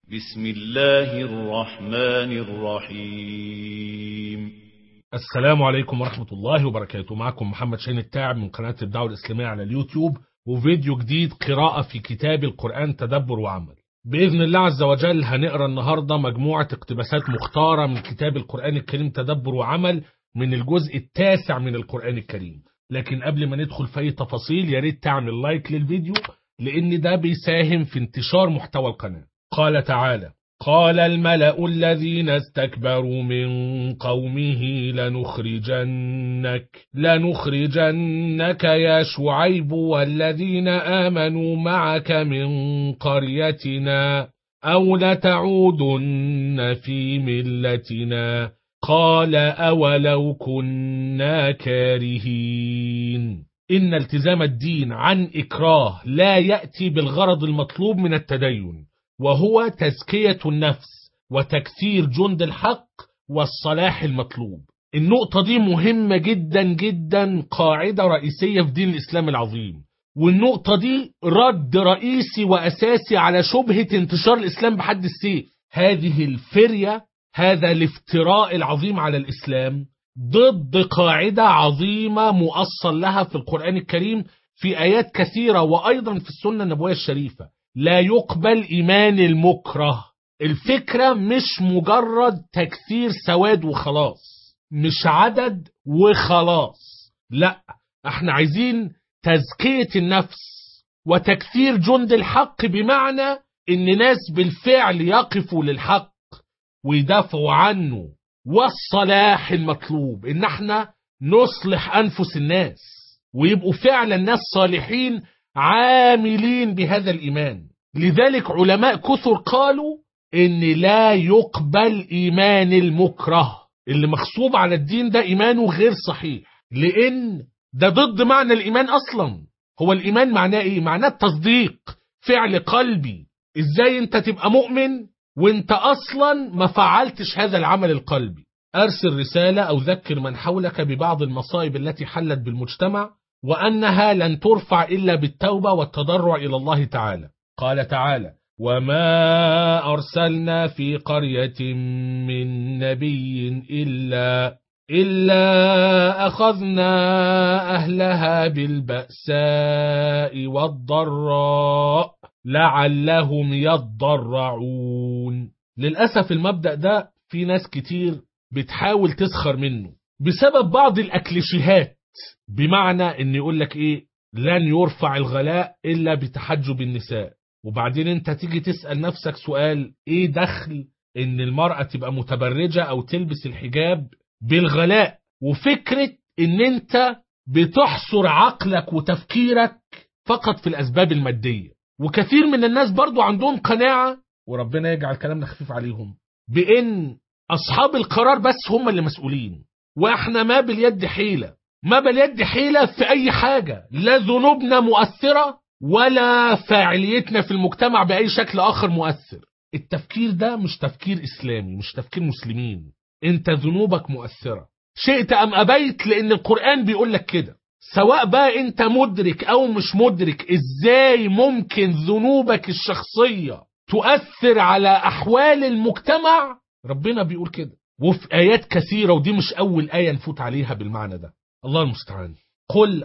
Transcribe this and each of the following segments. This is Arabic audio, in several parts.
بسم الله الرحمن الرحيم. السلام عليكم ورحمة الله وبركاته. معكم محمد شاهين التاعب من قناة الدعوة الإسلامية على اليوتيوب، وفيديو جديد قراءة في كتاب القرآن تدبر وعمل. بإذن الله عز وجل هنقرأ النهاردة مجموعة اقتباسات مختارة من كتاب القرآن الكريم تدبر وعمل من الجزء التاسع من القرآن الكريم. لكن قبل ما ندخل في أي تفاصيل يا ريت تعمل لايك للفيديو، لأن ده بيساهم في انتشار محتوى القناة. قال تعالى: قال الملأ الذين استكبروا من قومه لنخرجنك يا شعيب والذين آمنوا معك من قريتنا أو لتعودن في ملتنا قال أولو كنا كارهين. إن التزام الدين عن إكراه لا يأتي بالغرض المطلوب من التدين، وهو تزكية النفس وتكثير جند الحق والصلاح المطلوب. النقطة دي مهمة جدا جدا، قاعدة رئيسية في دين الإسلام العظيم. والنقطة دي رد رئيسي وأساسي على شبهة انتشار الإسلام بحد السيف. هذه الفرية، هذا الافتراء العظيم على الإسلام ضد قاعدة عظيمة مؤصل لها في القرآن الكريم في آيات كثيرة، وأيضا في السنة النبوية الشريفة. لا يقبل إيمان المكره. الفكرة مش مجرد تكثير سواد وخلاص، مش عدد وخلاص، لا، احنا عايزين تزكية النفس وتكثير جند الحق، بمعنى ان ناس بالفعل يقفوا للحق ويدافعوا عنه، والصلاح المطلوب ان احنا نصلح انفس الناس ويبقوا فعلا ناس صالحين عاملين بهذا الإيمان. لذلك علماء كثر قالوا إن لا يقبل إيمان المكره. اللي مغصوب على الدين ده إيمانه غير صحيح، لأن ده ضد معنى الإيمان أصلا. هو الإيمان معناه إيه؟ معناه التصديق، فعل قلبي. إزاي أنت تبقى مؤمن وأنت أصلا ما فعلتش هذا العمل القلبي؟ أرسل رسالة أو ذكر من حولك ببعض المصائب التي حلت بالمجتمع، وأنها لن ترفع إلا بالتوبة والتضرع إلى الله تعالى. قال تعالى: وما أرسلنا في قرية من نبي إلا أخذنا أهلها بالبأساء والضراء لعلهم يضرعون. للأسف المبدأ ده في ناس كتير بتحاول تسخر منه بسبب بعض الأكليشيهات، بمعنى ان يقول لك ايه، لن يرفع الغلاء الا بتحجب النساء. وبعدين انت تيجي تسأل نفسك سؤال: ايه دخل ان المرأة تبقى متبرجة او تلبس الحجاب بالغلاء؟ وفكرة ان انت بتحصر عقلك وتفكيرك فقط في الاسباب المادية. وكثير من الناس برضو عندهم قناعة، وربنا يجعل كلامنا خفيف عليهم، بان اصحاب القرار بس هم اللي مسؤولين، واحنا ما باليد حيلة في أي حاجة، لا ذنوبنا مؤثرة ولا فاعليتنا في المجتمع بأي شكل آخر مؤثر. التفكير ده مش تفكير إسلامي، مش تفكير مسلمين. انت ذنوبك مؤثرة شئت أم أبيت، لأن القرآن بيقول لك كده. سواء بقى انت مدرك أو مش مدرك، ازاي ممكن ذنوبك الشخصية تؤثر على أحوال المجتمع؟ ربنا بيقول كده، وفي آيات كثيرة، ودي مش أول آية نفوت عليها بالمعنى ده. الله المستعان. قل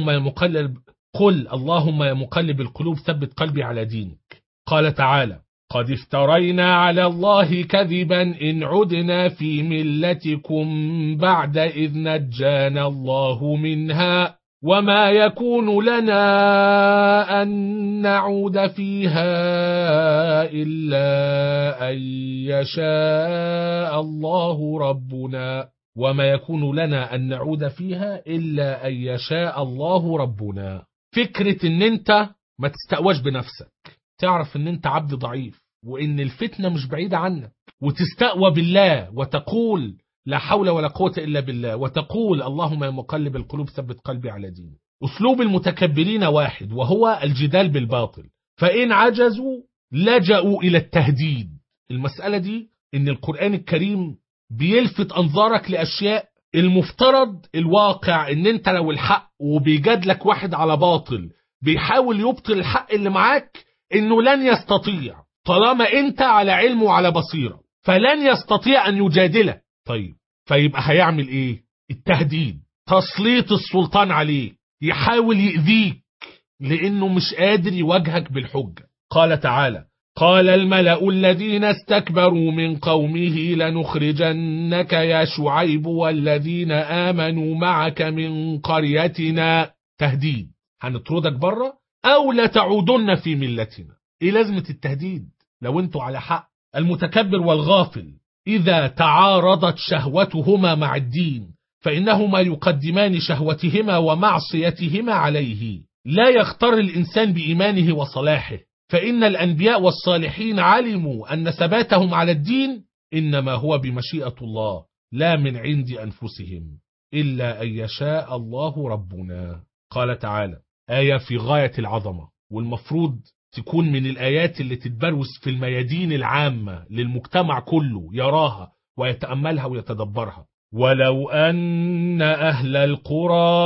اللهم يا مقلب القلوب ثبت قلبي على دينك. قال تعالى: قد افترينا على الله كذبا إن عدنا في ملتكم بعد إذ نجانا الله منها وما يكون لنا أن نعود فيها إلا أن يشاء الله ربنا فكرة ان انت ما تستقواش بنفسك، تعرف ان انت عبد ضعيف وان الفتنة مش بعيدة عنك، وتستقوى بالله وتقول لا حول ولا قوة الا بالله، وتقول اللهم يا مقلب القلوب ثبت قلبي على دينك. اسلوب المتكبرين واحد، وهو الجدال بالباطل، فإن عجزوا لجأوا الى التهديد. المسألة دي ان القرآن الكريم بيلفت انظارك لاشياء المفترض الواقع ان انت لو الحق وبيجادلك واحد على باطل بيحاول يبطل الحق اللي معاك، انه لن يستطيع. طالما انت على علم وعلى بصيرة فلن يستطيع ان يجادلك. طيب فيبقى هيعمل ايه؟ التهديد، تسليط السلطان عليه، يحاول يؤذيك لانه مش قادر يواجهك بالحجة. قال تعالى: قال الملأ الذين استكبروا من قومه لنخرجنك يا شعيب والذين آمنوا معك من قريتنا. تهديد، هنطردك بره أو لتعودن في ملتنا. إيه لازمة التهديد لو انتوا على حق؟ المتكبر والغافل إذا تعارضت شهوتهما مع الدين فإنهما يقدمان شهوتهما ومعصيتهما عليه. لا يختار الإنسان بإيمانه وصلاحه، فإن الأنبياء والصالحين علموا أن ثباتهم على الدين إنما هو بمشيئة الله لا من عند أنفسهم، إلا أن يشاء الله ربنا. قال تعالى آية في غاية العظمة، والمفروض تكون من الآيات اللي تتبروز في الميادين العامة للمجتمع كله يراها ويتأملها ويتدبرها: ولو أن أهل القرى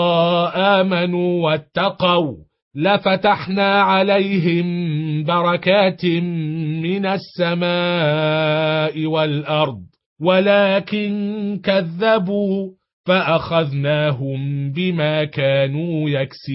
آمنوا واتقوا لفتحنا عليهم بركات من السماء والأرض ولكن كذبوا فأخذناهم بما كانوا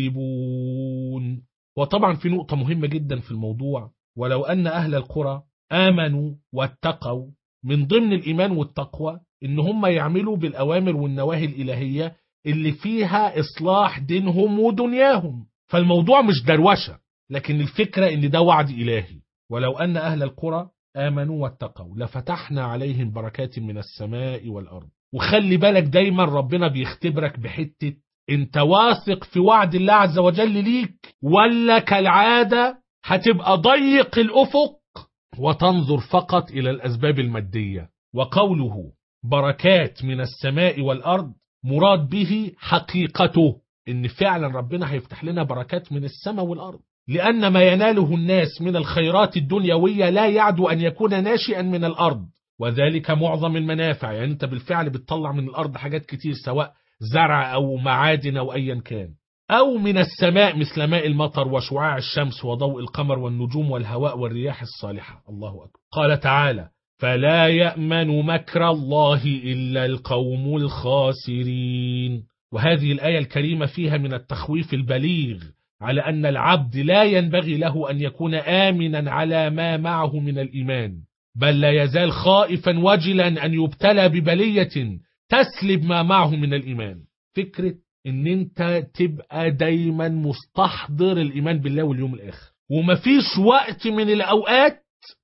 يكسبون. وطبعا في نقطة مهمة جدا في الموضوع: ولو أن أهل القرى آمنوا واتقوا، من ضمن الإيمان والتقوى إن هم يعملوا بالأوامر والنواهي الإلهية اللي فيها إصلاح دينهم ودنياهم. فالموضوع مش دروشة، لكن الفكرة إن ده وعد إلهي. ولو أن أهل القرى آمنوا واتقوا لفتحنا عليهم بركات من السماء والأرض. وخلي بالك دايما ربنا بيختبرك بحتة: انت واثق في وعد الله عز وجل ليك، ولا كالعادة هتبقى ضيق الأفق وتنظر فقط إلى الأسباب المادية؟ وقوله بركات من السماء والأرض مراد به حقيقته، إن فعلا ربنا هيفتح لنا بركات من السماء والأرض، لأن ما يناله الناس من الخيرات الدنيوية لا يعدو أن يكون ناشئا من الأرض، وذلك معظم المنافع. يعني أنت بالفعل بتطلع من الأرض حاجات كتير، سواء زرع أو معادن أو أيا كان، أو من السماء مثل ماء المطر وشعاع الشمس وضوء القمر والنجوم والهواء والرياح الصالحة. الله أكبر. قال تعالى: فلا يأمن مكر الله إلا القوم الخاسرين. وهذه الآية الكريمة فيها من التخويف البليغ على أن العبد لا ينبغي له أن يكون آمنا على ما معه من الإيمان، بل لا يزال خائفا وجلا أن يبتلى ببلية تسلب ما معه من الإيمان. فكرة ان انت تبقى دايما مستحضر الإيمان بالله واليوم الآخر، ومفيش وقت من الأوقات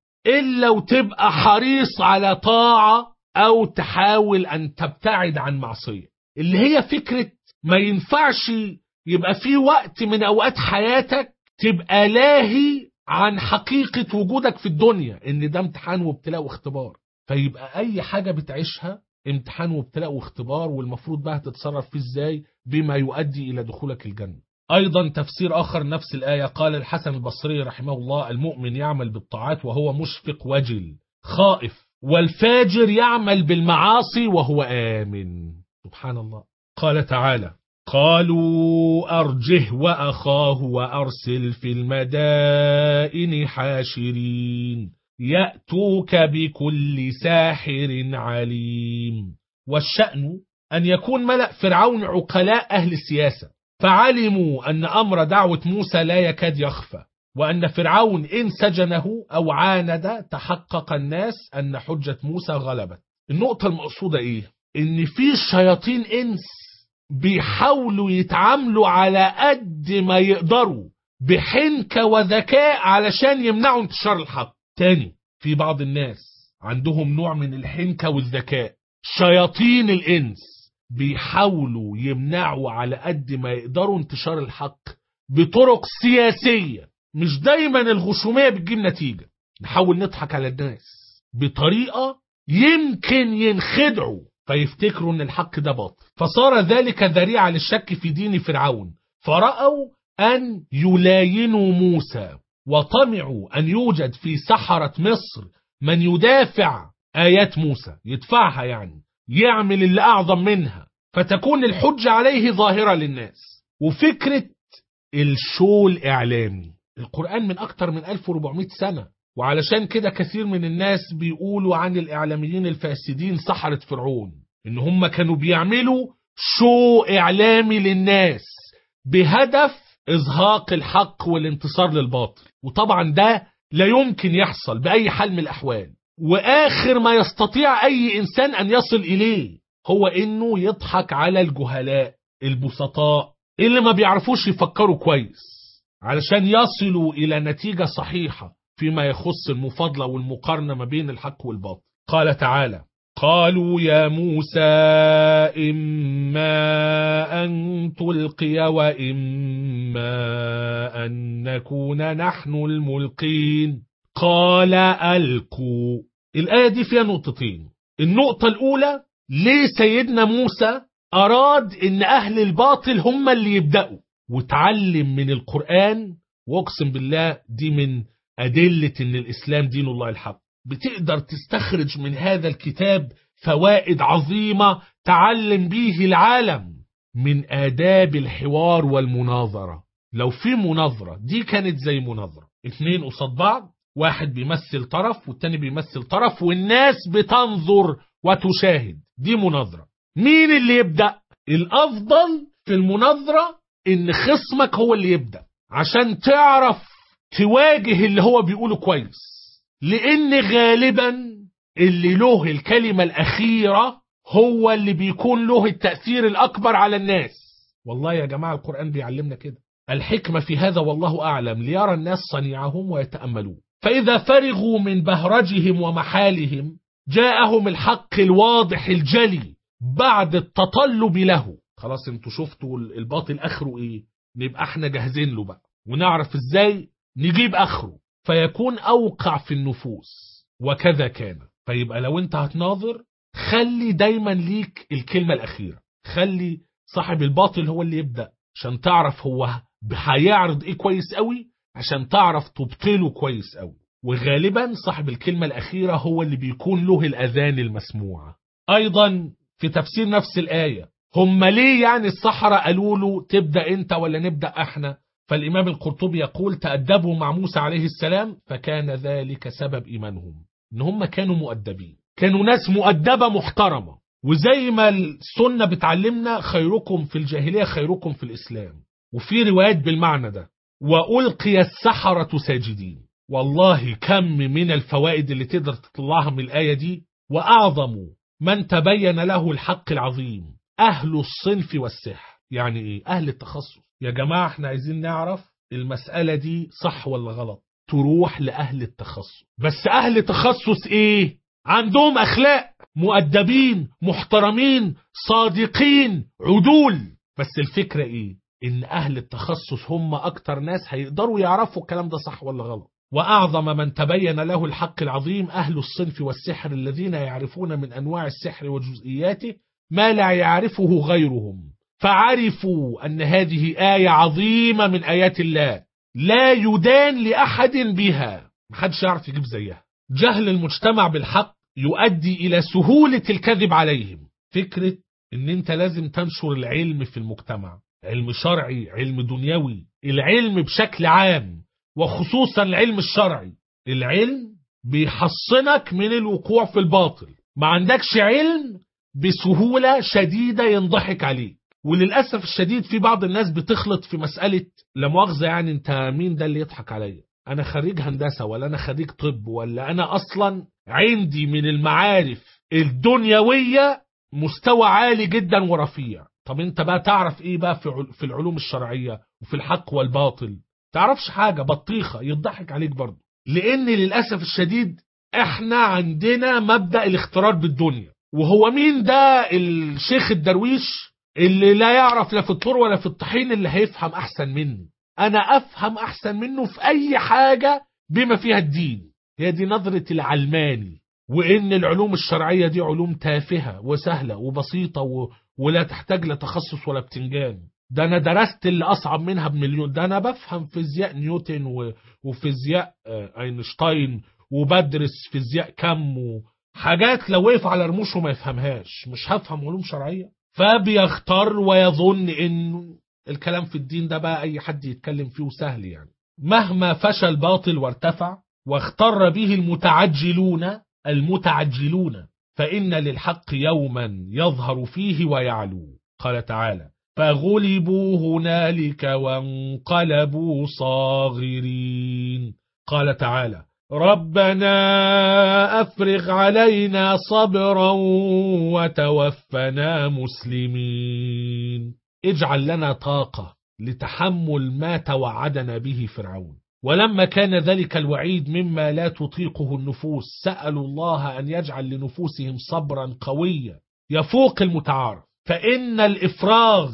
إلا وتبقى حريص على طاعة أو تحاول أن تبتعد عن معصية، اللي هي فكرة ما ينفعش يبقى في وقت من أوقات حياتك تبقى لاهي عن حقيقة وجودك في الدنيا، إن ده امتحان وابتلاء واختبار. فيبقى أي حاجة بتعيشها امتحان وابتلاء واختبار، والمفروض بقى تتصرف فيه ازاي بما يؤدي إلى دخولك الجنة. أيضا تفسير آخر نفس الآية: قال الحسن البصري رحمه الله: المؤمن يعمل بالطاعات وهو مشفق وجل خائف، والفاجر يعمل بالمعاصي وهو آمن. سبحان الله. قال تعالى: قالوا أرجه وأخاه وأرسل في المدائن حاشرين يأتوك بكل ساحر عليم. والشأن أن يكون ملأ فرعون عقلاء أهل السياسة، فعلموا أن أمر دعوة موسى لا يكاد يخفى، وأن فرعون إن سجنه أو عاند تحقق الناس أن حجة موسى غلبت. النقطة المقصودة إيه؟ إن في شياطين إنس بيحاولوا يتعاملوا على قد ما يقدروا بحنكة وذكاء علشان يمنعوا انتشار الحق. تاني، في بعض الناس عندهم نوع من الحنكة والذكاء، شياطين الإنس بيحاولوا يمنعوا على قد ما يقدروا انتشار الحق بطرق سياسية. مش دايما الغشومية بتجيب نتيجة، نحاول نضحك على الناس بطريقة يمكن ينخدعوا فيفتكروا ان الحق ده باطل، فصار ذلك ذريعة للشك في دين فرعون، فرأوا أن يلاينوا موسى، وطمعوا أن يوجد في سحرة مصر من يدافع آيات موسى، يدفعها يعني يعمل اللي أعظم منها، فتكون الحجة عليه ظاهرة للناس. وفكرة الشو الإعلامي، القرآن من أكتر من 1400 سنة، وعلشان كده كثير من الناس بيقولوا عن الإعلاميين الفاسدين سحرة فرعون، إن هم كانوا بيعملوا شو إعلامي للناس بهدف إزهاق الحق والانتصار للباطل. وطبعا ده لا يمكن يحصل بأي حال من الأحوال، وآخر ما يستطيع أي إنسان أن يصل إليه هو إنه يضحك على الجهلاء البسطاء اللي ما بيعرفوش يفكروا كويس علشان يصلوا إلى نتيجة صحيحة فيما يخص المفاضلة والمقارنة ما بين الحق والباطل. قال تعالى: قالوا يا موسى إما أن تلقي وإما أن نكون نحن الملقين قال ألقوا. الآية دي فيها نقطتين. النقطة الأولى، ليه سيدنا موسى أراد إن أهل الباطل هم اللي يبدأوا، وتعلم من القرآن. واقسم بالله دي من أدلة إن الإسلام دين الله الحق. بتقدر تستخرج من هذا الكتاب فوائد عظيمة تعلم به العالم من آداب الحوار والمناظرة. لو في مناظرة، دي كانت زي مناظرة، 2 قصاد بعض، واحد بيمثل طرف والتاني بيمثل طرف والناس بتنظر وتشاهد، دي مناظرة. مين اللي يبدأ؟ الأفضل في المناظرة إن خصمك هو اللي يبدأ، عشان تعرف تواجه اللي هو بيقوله كويس، لأن غالبا اللي له الكلمة الأخيرة هو اللي بيكون له التأثير الأكبر على الناس. والله يا جماعة القرآن بيعلمنا كده. الحكمة في هذا والله أعلم ليرى الناس صنيعهم ويتأملوا، فإذا فرغوا من بهرجهم ومحالهم جاءهم الحق الواضح الجلي بعد التطلب له. خلاص انتوا شفتوا الباطل آخره إيه، نبقى احنا جاهزين له بقى ونعرف إزاي نجيب آخره فيكون أوقع في النفوس. وكذا كان. فيبقى لو انت هتناظر خلي دايما ليك الكلمة الأخيرة، خلي صاحب الباطل هو اللي يبدأ عشان تعرف هو هيعرض ايه كويس قوي، عشان تعرف تبطله كويس قوي. وغالبا صاحب الكلمة الأخيرة هو اللي بيكون له الأذان المسموعة. أيضا في تفسير نفس الآية، هم ليه يعني السحرة قالوا له تبدأ انت ولا نبدأ احنا؟ فالإمام القرطبي يقول: تأدبوا مع موسى عليه السلام فكان ذلك سبب إيمانهم، إن هم كانوا مؤدبين، كانوا ناس مؤدبة محترمة. وزي ما السنة بتعلمنا خيركم في الجاهلية خيركم في الإسلام، وفي روايات بالمعنى ده. وألقي السحرة ساجدين. والله كم من الفوائد اللي تقدر تطلعها من الآية دي. وأعظم من تبين له الحق العظيم أهل الصنف والسحر. يعني إيه أهل التخصص؟ يا جماعة احنا عايزين نعرف المسألة دي صح ولا غلط، تروح لأهل التخصص. بس أهل تخصص إيه؟ عندهم أخلاق، مؤدبين، محترمين، صادقين، عدول. بس الفكرة إيه؟ إن أهل التخصص هم أكتر ناس هيقدروا يعرفوا الكلام ده صح ولا غلط. وأعظم من تبين له الحق العظيم أهل الصنف والسحر الذين يعرفون من أنواع السحر وجزئياته ما لا يعرفه غيرهم، فعرفوا أن هذه آية عظيمة من آيات الله لا يدان لأحد بها، محدش يعرف يجيب زيها. جهل المجتمع بالحق يؤدي إلى سهولة الكذب عليهم. فكرة أن أنت لازم تنشر العلم في المجتمع، علم شرعي، علم دنيوي، العلم بشكل عام وخصوصا العلم الشرعي. العلم بيحصنك من الوقوع في الباطل. ما عندكش علم بسهولة شديدة ينضحك عليك. وللأسف الشديد في بعض الناس بتخلط في مسألة لا مؤاخذة، يعني انت مين ده اللي يضحك عليا؟ انا خريج هندسة ولا انا خريج طب ولا انا اصلا عندي من المعارف الدنيوية مستوى عالي جدا ورفيع. طب انت بقى تعرف ايه بقى في العلوم الشرعية وفي الحق والباطل؟ تعرفش حاجة، بطيخة، يضحك عليك برضه. لان للأسف الشديد احنا عندنا مبدأ الاختراق بالدنيا. وهو مين ده الشيخ الدرويش اللي لا يعرف لا في الطور ولا في الطحين اللي هيفهم أحسن منه؟ أنا أفهم أحسن منه في أي حاجة بما فيها الدين. هي دي نظرة العلماني، وإن العلوم الشرعية دي علوم تافهة وسهلة وبسيطة ولا تحتاج لتخصص ولا بتنجان. ده أنا درست اللي أصعب منها بمليون. ده أنا بفهم فيزياء نيوتن وفيزياء أينشتاين، وبدرس فيزياء كم وحاجات لو وقف على رموشه ما يفهمهاش. مش هفهم علوم شرعية؟ فبيختار ويظن إن الكلام في الدين ده بقى أي حد يتكلم فيه سهل. يعني مهما فشل باطل وارتفع واختر به المتعجلون فإن للحق يوما يظهر فيه ويعلو. قال تعالى: فغلبوا هنالك وانقلبوا صاغرين. قال تعالى: ربنا أفرغ علينا صبرا وتوفنا مسلمين. اجعل لنا طاقة لتحمل ما توعدنا به فرعون. ولما كان ذلك الوعيد مما لا تطيقه النفوس سألوا الله أن يجعل لنفوسهم صبرا قويا يفوق المتعارف، فإن الإفراغ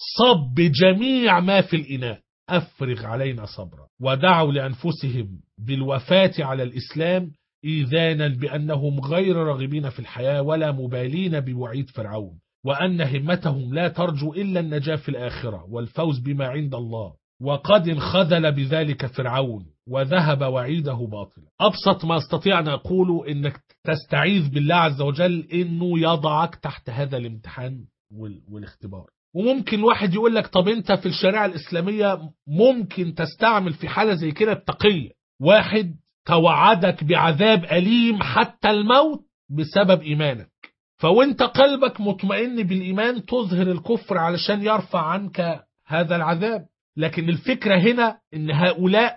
صب جميع ما في الإناء. أفرغ علينا صبرا. ودعوا لأنفسهم بالوفاة على الإسلام إيذانا بأنهم غير راغبين في الحياة ولا مبالين بوعيد فرعون، وأن همتهم لا ترجو إلا النجاة في الآخرة والفوز بما عند الله، وقد انخذل بذلك فرعون وذهب وعيده باطلا. أبسط ما استطيع أن أقوله إنك تستعيذ بالله عز وجل إنه يضعك تحت هذا الامتحان والاختبار. وممكن واحد يقول لك: طب انت في الشريعة الإسلامية ممكن تستعمل في حالة زي كده التقية. واحد توعدك بعذاب أليم حتى الموت بسبب إيمانك، فوانت قلبك مطمئن بالإيمان تظهر الكفر علشان يرفع عنك هذا العذاب. لكن الفكرة هنا ان هؤلاء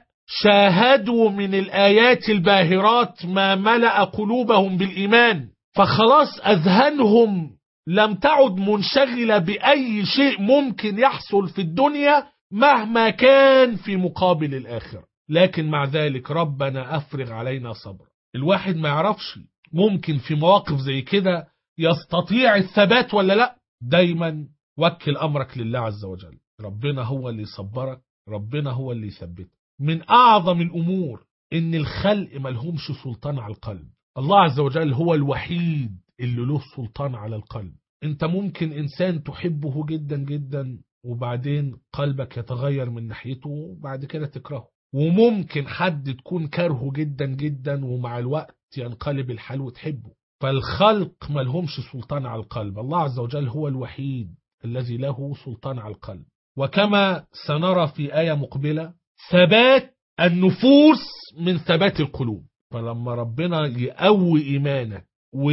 شاهدوا من الآيات الباهرات ما ملأ قلوبهم بالإيمان، فخلاص أذهانهم لم تعد منشغلة بأي شيء ممكن يحصل في الدنيا مهما كان في مقابل الآخرة. لكن مع ذلك ربنا أفرغ علينا صبر. الواحد ما يعرفش ممكن في مواقف زي كده يستطيع الثبات ولا لا. دايما وكل أمرك لله عز وجل. ربنا هو اللي يصبرك، ربنا هو اللي يثبتك. من أعظم الأمور إن الخلق ملهمش سلطان على القلب. الله عز وجل هو الوحيد اللي له سلطان على القلب. انت ممكن إنسان تحبه جدا جدا وبعدين قلبك يتغير من ناحيته وبعد كده تكرهه، وممكن حد تكون كرهه جدا جدا ومع الوقت ينقلب الحال وتحبه. فالخلق ملهمش سلطان على القلب. الله عز وجل هو الوحيد الذي له سلطان على القلب. وكما سنرى في آية مقبلة ثبات النفوس من ثبات القلوب. فلما ربنا يقوي إيمانك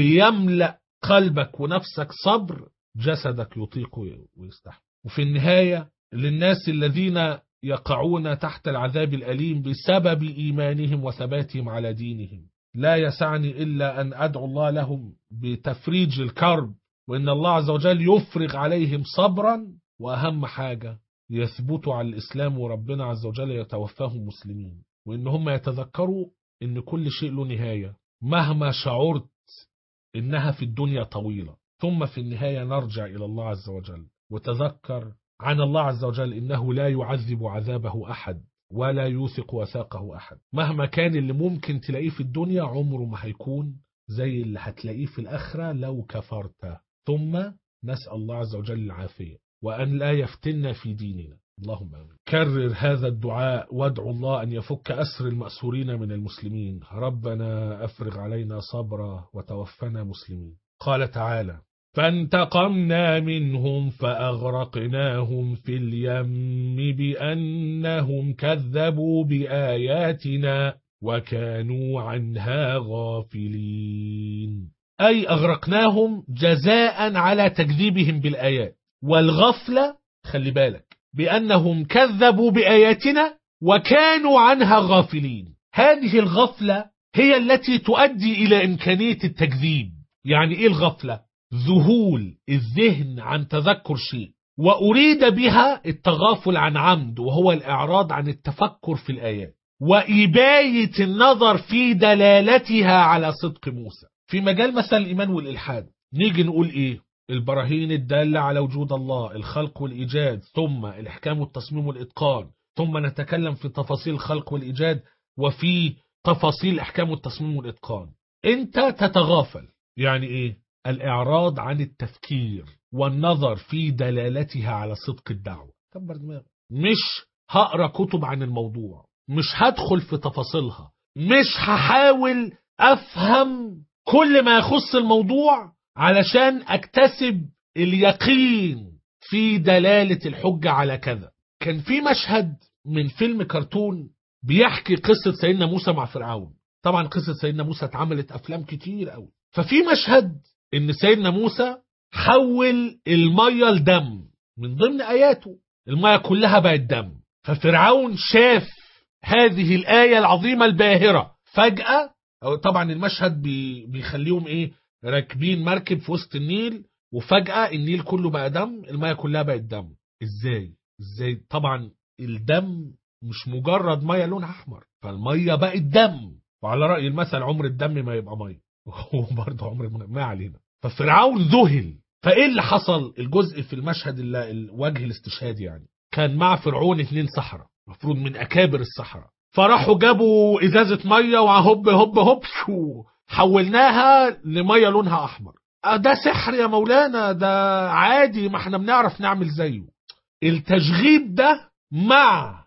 ويملأ قلبك ونفسك صبر جسدك يطيق ويستحمل. وفي النهاية للناس الذين يقعون تحت العذاب الأليم بسبب إيمانهم وثباتهم على دينهم لا يسعني إلا أن أدعو الله لهم بتفريج الكرب، وإن الله عز وجل يفرغ عليهم صبرا، وأهم حاجة يثبتوا على الإسلام وربنا عز وجل يتوفاهم مسلمين، وإن هم يتذكروا إن كل شيء له نهاية مهما شعرت إنها في الدنيا طويلة، ثم في النهاية نرجع إلى الله عز وجل. وتذكر عن الله عز وجل إنه لا يعذب عذابه أحد ولا يوثق وثاقه أحد. مهما كان اللي ممكن تلاقيه في الدنيا عمره ما هيكون زي اللي هتلاقيه في الآخرة لو كفرت. ثم نسأل الله عز وجل العافية وأن لا يفتنا في ديننا. اللهم آمين. كرر هذا الدعاء وادعو الله أن يفك أسر المأسورين من المسلمين. ربنا أفرغ علينا صبرا وتوفنا مسلمين. قال تعالى: فانتقمنا منهم فأغرقناهم في اليم بأنهم كذبوا بآياتنا وكانوا عنها غافلين. أي أغرقناهم جزاء على تكذيبهم بالآيات. والغفلة خلي بالك بأنهم كذبوا بآياتنا وكانوا عنها غافلين. هذه الغفلة هي التي تؤدي إلى إمكانية التكذيب. يعني إيه الغفلة؟ ذهول الذهن عن تذكر شيء، وأريد بها التغافل عن عمد وهو الإعراض عن التفكر في الآيات وإباية النظر في دلالتها على صدق موسى. في مجال مثلا الإيمان والإلحاد نيجي نقول إيه؟ البراهين الدالة على وجود الله، الخلق والإيجاد، ثم الإحكام والتصميم والإتقان، ثم نتكلم في تفاصيل الخلق والإيجاد وفي تفاصيل الإحكام والتصميم والإتقان. أنت تتغافل. يعني إيه؟ الإعراض عن التفكير والنظر في دلالتها على صدق الدعوة. كبر دماغك. مش هقرأ كتب عن الموضوع، مش هدخل في تفاصيلها، مش هحاول أفهم كل ما يخص الموضوع علشان أكتسب اليقين في دلالة الحجة على كذا. كان في مشهد من فيلم كرتون بيحكي قصة سيدنا موسى مع فرعون. طبعا قصة سيدنا موسى اتعملت أفلام كتير قوي. ففي مشهد إن سيدنا موسى حول المية لدم، من ضمن آياته المية كلها بقت دم. ففرعون شاف هذه الآية العظيمة الباهرة فجأة. طبعا المشهد بيخليهم إيه، راكبين مركب في وسط النيل، وفجأة النيل كله بقى دم، المية كلها بقت دم. إزاي؟ طبعا الدم مش مجرد مية لونها أحمر، فالمية بقت دم. وعلى رأي المثل عمر الدم ما يبقى مية وبرضه عمر ما علينا. ففرعون ذهل. فإيه اللي حصل؟ الجزء في المشهد الوجه الاستشهادي يعني، كان مع فرعون 2 سحرة مفروض من أكابر السحرة، فراحوا جابوا إزازة مية وهوب هوب هوب شو حولناها لمية لونها أحمر. ده سحر يا مولانا، ده عادي، ما احنا بنعرف نعمل زيه. التشغيب ده مع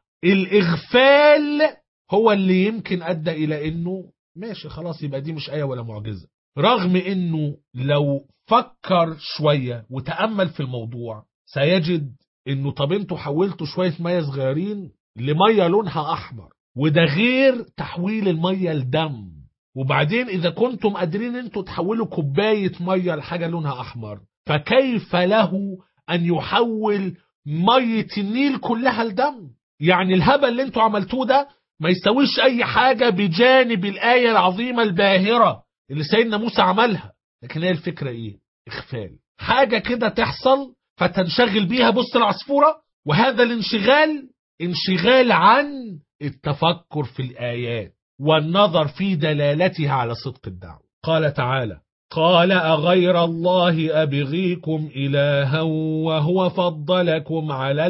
الإغفال هو اللي يمكن أدى إلى إنه ماشي خلاص، يبقى دي مش آية ولا معجزة. رغم إنه لو فكر شوية وتأمل في الموضوع سيجد إنه طب انتوا حولتوا شوية مية صغيرين لمية لونها أحمر، وده غير تحويل المية لدم. وبعدين إذا كنتم قادرين انتوا تحولوا كوباية مية لحاجة لونها أحمر، فكيف له أن يحول مية النيل كلها لدم؟ يعني الهبل اللي انتوا عملتوه ده ما يسويش أي حاجة بجانب الآية العظيمة الباهرة اللي سيدنا موسى عملها. لكن هي الفكرة إيه؟ إغفال. حاجة كده تحصل فتنشغل بيها. بص العصفورة، وهذا الانشغال انشغال عن التفكر في الآيات والنظر في دلالتها على صدق الدعوة. قال تعالى: قال أغير الله أبغيكم إلها وهو فضلكم على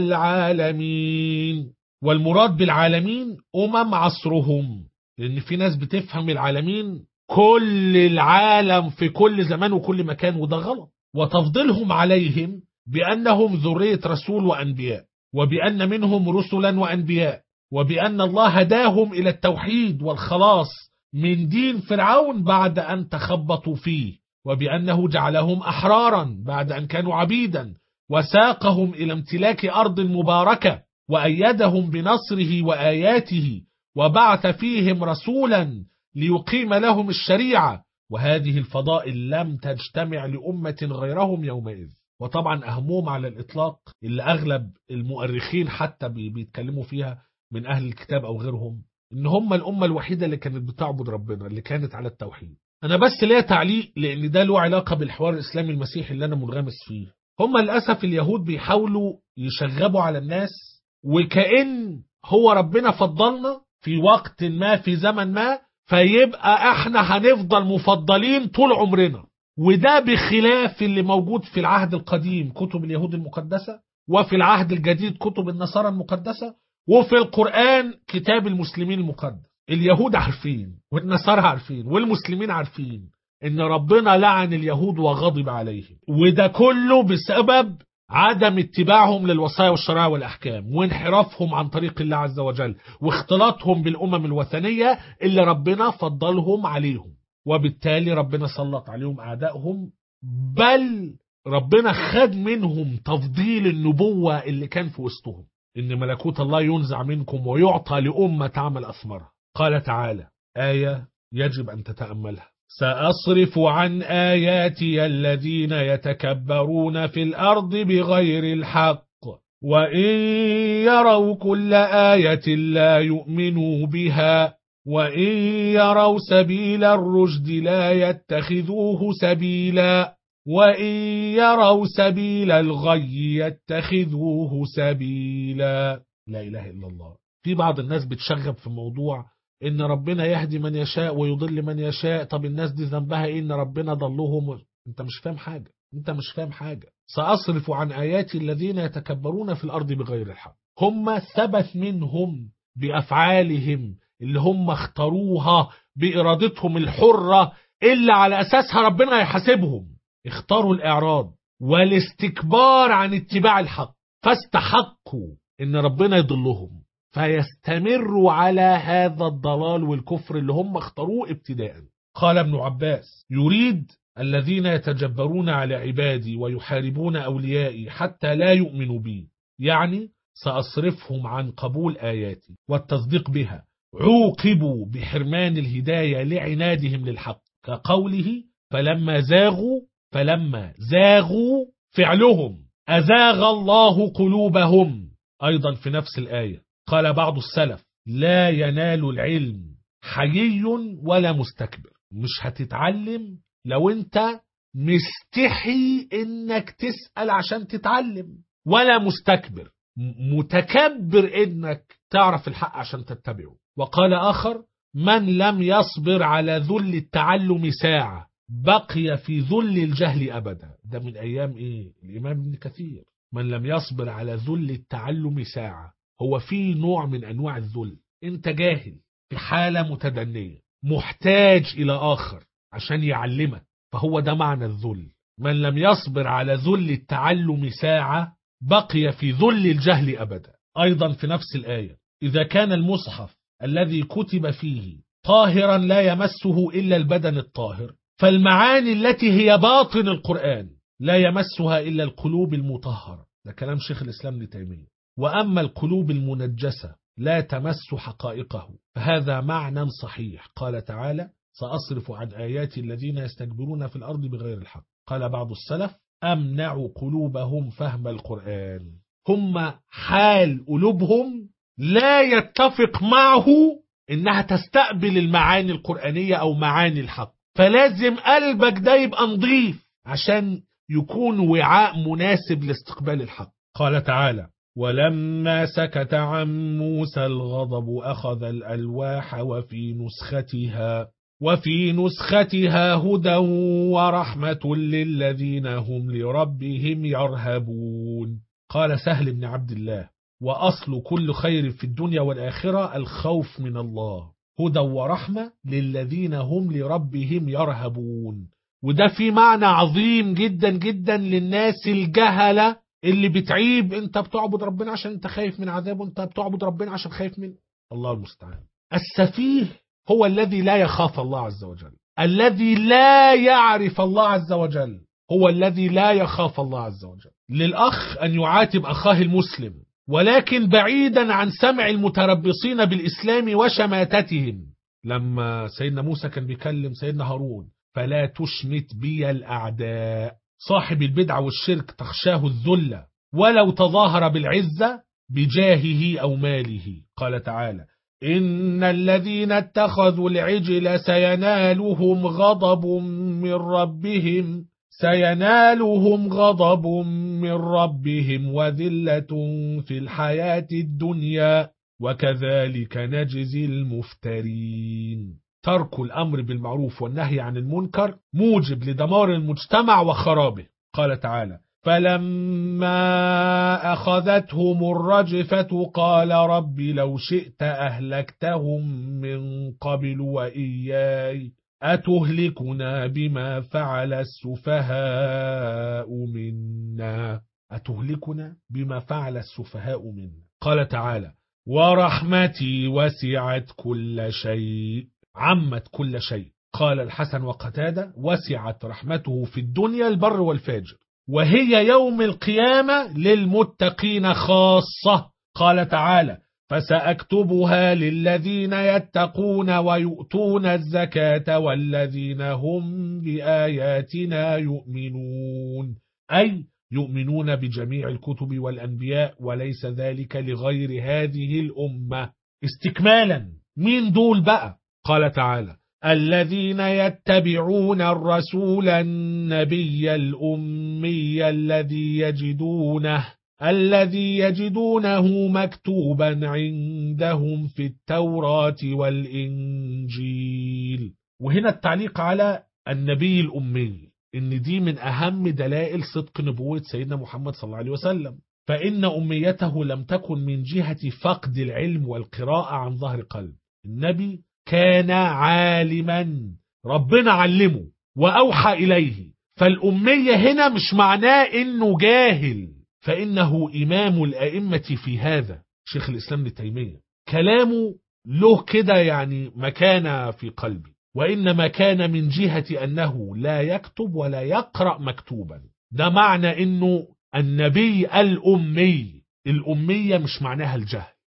العالمين. والمراد بالعالمين عصرهم، لأن في ناس بتفهم العالمين كل العالم في كل زمان وكل مكان، وده غلط. وتفضلهم عليهم بأنهم ذرية رسول وأنبياء، وبأن منهم رسلا وأنبياء، وبأن الله هداهم إلى التوحيد والخلاص من دين فرعون بعد أن تخبطوا فيه، وبأنه جعلهم أحرارا بعد أن كانوا عبيدا، وساقهم إلى امتلاك أرض مباركة، وأيدهم بنصره وآياته، وبعث فيهم رسولا ليقيم لهم الشريعة. وهذه الفضائل لم تجتمع لأمة غيرهم يومئذ. وطبعا أهمهم على الإطلاق اللي أغلب المؤرخين حتى بيتكلموا فيها من أهل الكتاب أو غيرهم، إن هم الأمة الوحيدة اللي كانت بتعبد ربنا، اللي كانت على التوحيد. أنا بس ليا تعليق، لأن ده له علاقة بالحوار الإسلامي المسيحي اللي أنا منغمس فيه. هم للأسف اليهود بيحاولوا يشغبوا على الناس، وكأن هو ربنا فضلنا في وقت ما في زمن ما، فيبقى احنا هنفضل مفضلين طول عمرنا. وده بخلاف اللي موجود في العهد القديم كتب اليهود المقدسة، وفي العهد الجديد كتب النصارى المقدسة، وفي القرآن كتاب المسلمين المقدس. اليهود عارفين والنصارى عارفين والمسلمين عارفين ان ربنا لعن اليهود وغضب عليهم، وده كله بسبب عدم اتباعهم للوصايا والشرائع والأحكام، وانحرافهم عن طريق الله عز وجل، واختلاطهم بالأمم الوثنية اللي ربنا فضلهم عليهم، وبالتالي ربنا سلط عليهم أعدائهم، بل ربنا خد منهم تفضيل النبوة اللي كان في وسطهم، إن ملكوت الله ينزع منكم ويعطى لأمة تعمل أثمرها. قال تعالى آية يجب أن تتأملها: سأصرف عن آياتي الذين يتكبرون في الأرض بغير الحق وإن يروا كل آية لا يؤمنوا بها وإن يروا سبيل الرشد لا يتخذوه سبيلا وإن يروا سبيل الغي يتخذوه سبيلا. لا إله إلا الله. في بعض الناس بتشغب في موضوع إن ربنا يهدي من يشاء ويضل من يشاء. طب الناس دي ذنبها إيه إن ربنا ضلهم؟ أنت مش فاهم حاجة. سأصرف عن آياتي الذين يتكبرون في الأرض بغير الحق. هم ثبت منهم بأفعالهم اللي هم اختاروها بإرادتهم الحرة إلا على أساسها ربنا يحاسبهم. اختاروا الإعراض والاستكبار عن اتباع الحق، فاستحقوا إن ربنا يضلهم، فيستمروا على هذا الضلال والكفر اللي هم اختاروه ابتداء. قال ابن عباس: يريد الذين يتجبرون على عبادي ويحاربون أوليائي حتى لا يؤمنوا بي، يعني سأصرفهم عن قبول آياتي والتصديق بها عوقبوا بحرمان الهداية لعنادهم للحق، كقوله فلما زاغوا فعلهم أزاغ الله قلوبهم. أيضا في نفس الآية قال بعض السلف لا ينال العلم حيي ولا مستكبر. مش هتتعلم لو انت مستحي انك تسأل عشان تتعلم، ولا مستكبر متكبر انك تعرف الحق عشان تتبعه. وقال آخر من لم يصبر على ذل التعلم ساعة بقي في ذل الجهل أبدا. ده من أيام الإمام ابن كثير. من لم يصبر على ذل التعلم ساعة، هو في نوع من أنواع الذل، انت جاهل في حالة متدنية محتاج إلى آخر عشان يعلمك، فهو ده معنى الذل. من لم يصبر على ذل التعلم ساعة بقي في ذل الجهل أبدا. أيضا في نفس الآية إذا كان المصحف الذي كتب فيه طاهرا لا يمسه إلا البدن الطاهر، فالمعاني التي هي باطن القرآن لا يمسها إلا القلوب المطهرة. ده كلام شيخ الإسلام ابن تيمية. وأما القلوب المنجسة لا تمس حقائقه، فهذا معنى صحيح. قال تعالى سأصرف عن آيات الذين يستكبرون في الأرض بغير الحق. قال بعض السلف أمنعوا قلوبهم فهم القرآن، هم حال قلوبهم لا يتفق معه إنها تستقبل المعاني القرآنية أو معاني الحق، فلازم قلبك ده يبقى نظيف عشان يكون وعاء مناسب لاستقبال الحق. قال تعالى ولما سكت عن موسى الغضب أخذ الألواح وفي نسختها هدى ورحمة للذين هم لربهم يرهبون. قال سهل بن عبد الله وأصل كل خير في الدنيا والآخرة الخوف من الله، هدى ورحمة للذين هم لربهم يرهبون. وده في معنى عظيم جدا جدا للناس الجهلة اللي بتعيب انت بتعبد ربنا عشان انت خايف من عذابه، انت بتعبد ربنا عشان خايف من الله المستعان. السفيه هو الذي لا يخاف الله عز وجل، الذي لا يعرف الله عز وجل هو الذي لا يخاف الله عز وجل. للأخ أن يعاتب أخاه المسلم ولكن بعيدا عن سمع المتربصين بالإسلام وشماتتهم. لما سيدنا موسى كان بيكلم سيدنا هارون فلا تشمت بي الأعداء، صاحب البدع والشرك تخشاه الذلة ولو تظاهر بالعزة بجاهه أو ماله. قال تعالى إن الذين اتخذوا العجل سينالهم غضب من ربهم وذلة في الحياة الدنيا وكذلك نجزي المفترين. ترك الأمر بالمعروف والنهي عن المنكر موجب لدمار المجتمع وخرابه. قال تعالى فلما أخذتهم الرجفة قال رب لو شئت أهلكتهم من قبل وإياي أتهلكنا بما فعل السفهاء منا. قال تعالى ورحمتي وسعت كل شيء، عمت كل شيء. قال الحسن وقتادة وسعت رحمته في الدنيا البر والفاجر، وهي يوم القيامة للمتقين خاصة. قال تعالى فسأكتبها للذين يتقون ويؤتون الزكاة والذين هم بآياتنا يؤمنون، أي يؤمنون بجميع الكتب والأنبياء وليس ذلك لغير هذه الأمة. استكمالا مين دول بقى؟ قال تعالى الذين يتبعون الرسول النبي الأمي الذي يجدونه مكتوبا عندهم في التوراة والإنجيل. وهنا التعليق على النبي الأمي، إن دي من أهم دلائل صدق نبوة سيدنا محمد صلى الله عليه وسلم، فإن أميته لم تكن من جهة فقد العلم والقراءة عن ظهر قلب. النبي كان عالما، ربنا علمه وأوحى إليه، فالأمية هنا مش معناه إنه جاهل، فإنه إمام الأئمة في هذا. شيخ الإسلام ابن تيمية كلامه له كده يعني مكانة في قلبي، وإنما كان من جهة أنه لا يكتب ولا يقرأ مكتوبا. ده معنى إنه النبي الأمي. الأمية مش معناها الجهل،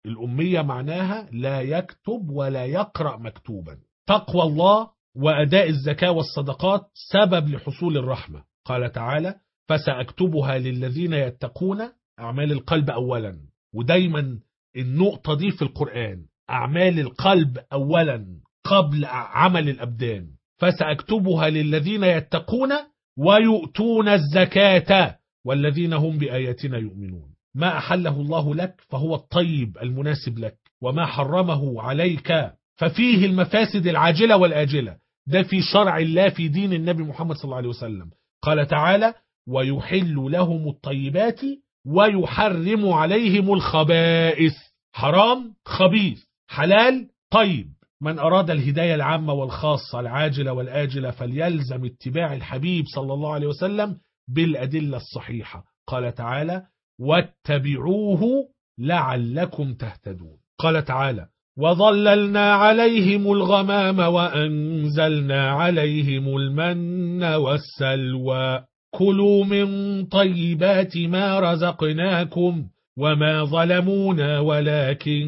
الأمية معناها لا يكتب ولا يقرأ مكتوبا. تقوى الله وأداء الزكاة والصدقات سبب لحصول الرحمة. قال تعالى فسأكتبها للذين يتقون، أعمال القلب أولا، ودايما النقطة دي في القرآن، أعمال القلب أولا قبل عمل الأبدان. فسأكتبها للذين يتقون ويؤتون الزكاة والذين هم بآياتنا يؤمنون. ما أحله الله لك فهو الطيب المناسب لك، وما حرمه عليك ففيه المفاسد العاجلة والآجلة. ده في شرع الله في دين النبي محمد صلى الله عليه وسلم. قال تعالى ويحل لهم الطيبات ويحرم عليهم الخبائث. حرام خبيث، حلال طيب. من أراد الهداية العامة والخاصة العاجلة والآجلة فليلزم اتباع الحبيب صلى الله عليه وسلم بالأدلة الصحيحة. قال تعالى واتبعوه لعلكم تهتدون. قال تعالى وظللنا عليهم الغمام وأنزلنا عليهم المن والسلوى كلوا من طيبات ما رزقناكم وما ظلمونا ولكن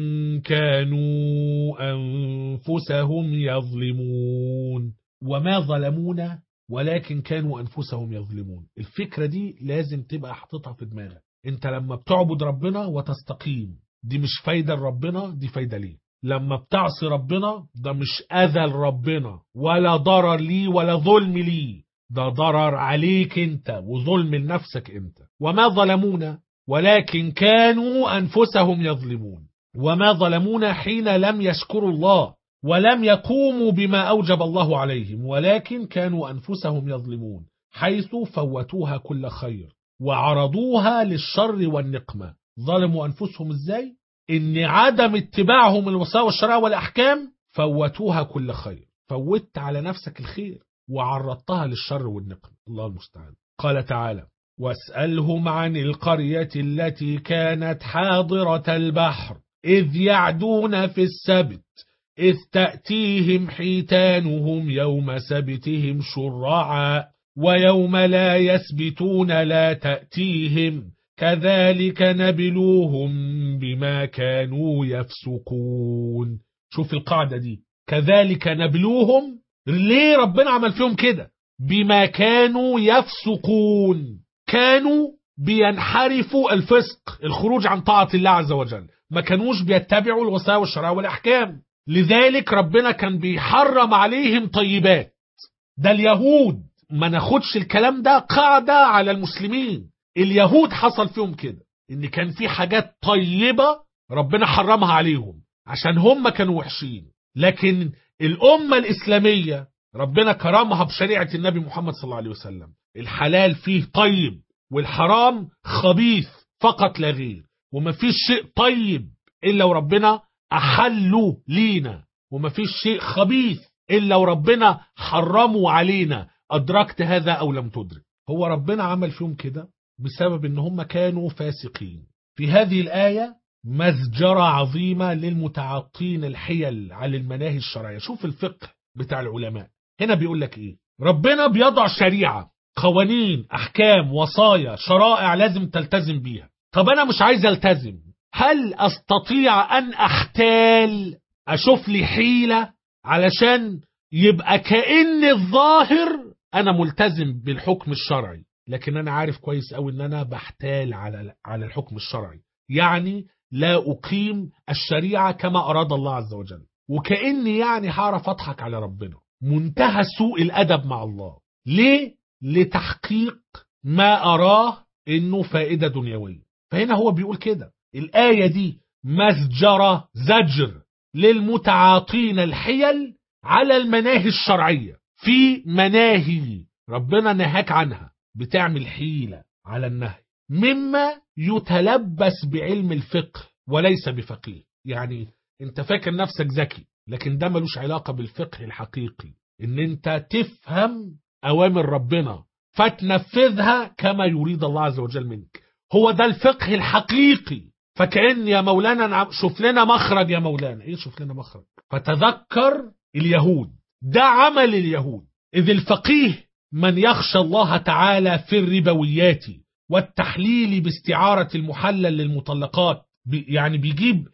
كانوا أنفسهم يظلمون. وما ظلمونا ولكن كانوا أنفسهم يظلمون. الفكرة دي لازم تبقى حاططها في دماغك. انت لما بتعبد ربنا وتستقيم دي مش فايدة لربنا، دي فايدة ليه. لما بتعصي ربنا ده مش أذى لربنا ولا ضرر ليه ولا ظلم ليه، ده ضرر عليك انت وظلم لنفسك انت. وما ظلمونا ولكن كانوا أنفسهم يظلمون. وما ظلمونا حين لم يشكروا الله ولم يقوموا بما أوجب الله عليهم، ولكن كانوا أنفسهم يظلمون حيث فوتوها كل خير وعرضوها للشر والنقمة. ظلموا أنفسهم إزاي؟ إن عدم اتباعهم الوصايا والشرائع والأحكام فوتوها كل خير، فوت على نفسك الخير وعرضتها للشر والنقمة. الله المستعان. قال تعالى واسألهم عن القرية التي كانت حاضرة البحر إذ يعدون في السبت إذ تأتيهم حيتانهم يوم سبتهم شرعا ويوم لا يسبتون لا تأتيهم كذلك نبلوهم بما كانوا يفسقون. شوف القاعدة دي، كذلك نبلوهم. ليه ربنا عمل فيهم كده؟ بما كانوا يفسقون، كانوا بينحرفوا الفسق، الخروج عن طاعة الله عز وجل، ما كانوش بيتبعوا الوصايا والشرائع والأحكام. لذلك ربنا كان بيحرم عليهم طيبات. ده اليهود، ما ناخدش الكلام ده قاعدة على المسلمين. اليهود حصل فيهم كده، ان كان في حاجات طيبة ربنا حرمها عليهم عشان هم كانوا وحشين. لكن الأمة الإسلامية ربنا كرمها بشريعة النبي محمد صلى الله عليه وسلم. الحلال فيه طيب والحرام خبيث فقط لا غير، وما فيش شيء طيب إلا وربنا أحلوا لينا، وما فيش شيء خبيث إلا وربنا حرموا علينا. أدركت هذا أو لم تدرك؟ هو ربنا عمل فيهم كده بسبب إن هم كانوا فاسقين. في هذه الآية مزجرة عظيمة للمتعاطين الحيل على المناهج الشرعية. شوف الفقه بتاع العلماء هنا بيقول لك إيه. ربنا بيضع شريعة، قوانين، أحكام، وصايا، شرائع لازم تلتزم بيها. طب أنا مش عايز ألتزم، هل أستطيع أن أختال؟ أشوف لي حيلة علشان يبقى كأن الظاهر أنا ملتزم بالحكم الشرعي، لكن أنا عارف كويس أوي أن أنا بحتال على الحكم الشرعي، يعني لا أقيم الشريعة كما أراد الله عز وجل، وكأني يعني هعرف أضحك على ربنا. منتهى سوء الأدب مع الله. ليه؟ لتحقيق ما أراه إنه فائدة دنيوية. فهنا هو بيقول كده، الآية دي مزجرة، زجر للمتعاطين الحيل على المناهي الشرعية. في مناهي ربنا نهاك عنها بتعمل حيلة على النهي، مما يتلبس بعلم الفقه وليس بفقيه. يعني انت فاكر نفسك ذكي، لكن ده ملوش علاقة بالفقه الحقيقي، ان انت تفهم اوامر ربنا فتنفذها كما يريد الله عز وجل منك. هو ده الفقه الحقيقي. فكأن يا مولانا شوف لنا مخرج، يا مولانا ايه شوف لنا مخرج. فتذكر اليهود، ده عمل اليهود. إذ الفقيه من يخشى الله تعالى في الربويات والتحليل باستعارة المحلل للمطلقات، يعني بيجيب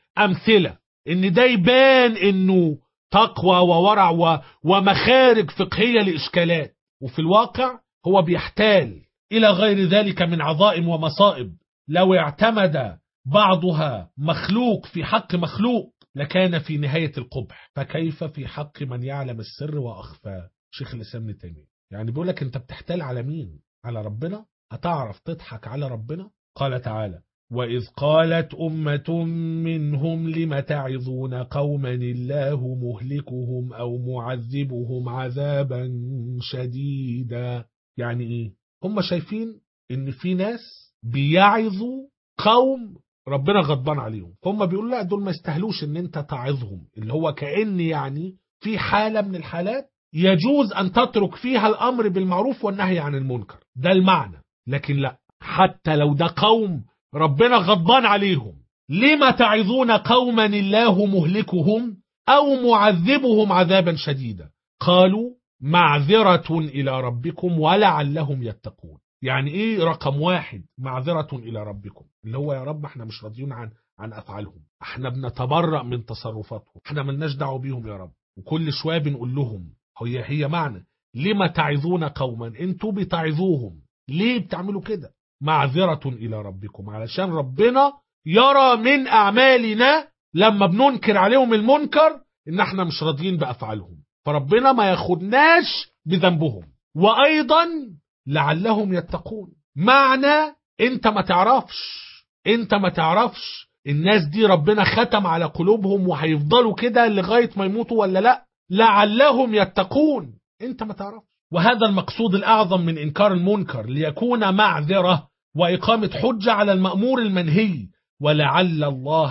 أمثلة إن ده يبان إنه تقوى وورع ومخارج فقهية لإشكالات، وفي الواقع هو بيحتال إلى غير ذلك من عظائم ومصائب. لو اعتمد بعضها مخلوق في حق مخلوق لكان في نهاية القبح، فكيف في حق من يعلم السر وأخفى. شيخ الإسلام ابن تيمية يعني بيقولك أنت بتحتال على مين؟ على ربنا؟ هتعرف تضحك على ربنا؟ قال تعالى: وإذ قالت أمة منهم لم تعظون قوما الله مهلكهم أو معذبهم عذابا شديدا. يعني إيه؟ هم شايفين إن في ناس بيعظوا قوم ربنا غضبان عليهم، هم بيقولوا لا دول ما يستاهلوش إن أنت تعظهم، اللي هو كأن يعني في حالة من الحالات يجوز أن تترك فيها الأمر بالمعروف والنهي عن المنكر، ده المعنى. لكن لا، حتى لو ده قوم ربنا غضبان عليهم، لما تعظون قوما الله مهلكهم أو معذبهم عذابا شديدا؟ قالوا معذرة إلى ربكم ولعلهم يتقون. يعني إيه؟ رقم واحد معذرة إلى ربكم، اللي هو يا رب احنا مش راضيين عن أفعالهم، احنا بنتبرأ من تصرفاتهم، احنا ملناش دعوه بيهم يا رب. وكل شوية بنقول لهم هي معنى لما تعظون قوما، انتوا بتعظوهم ليه بتعملوا كده؟ معذرة إلى ربكم، علشان ربنا يرى من أعمالنا لما بننكر عليهم المنكر إن احنا مش راضيين بأفعالهم، فربنا ما ياخدناش بذنبهم. وأيضا لعلهم يتقون، معنى انت ما تعرفش الناس دي ربنا ختم على قلوبهم وهيفضلوا كده لغاية ما يموتوا ولا لا، لعلهم يتقون، انت ما تعرفش. وهذا المقصود الأعظم من إنكار المنكر، ليكون معذرة وإقامة حجة على المأمور المنهي، ولعل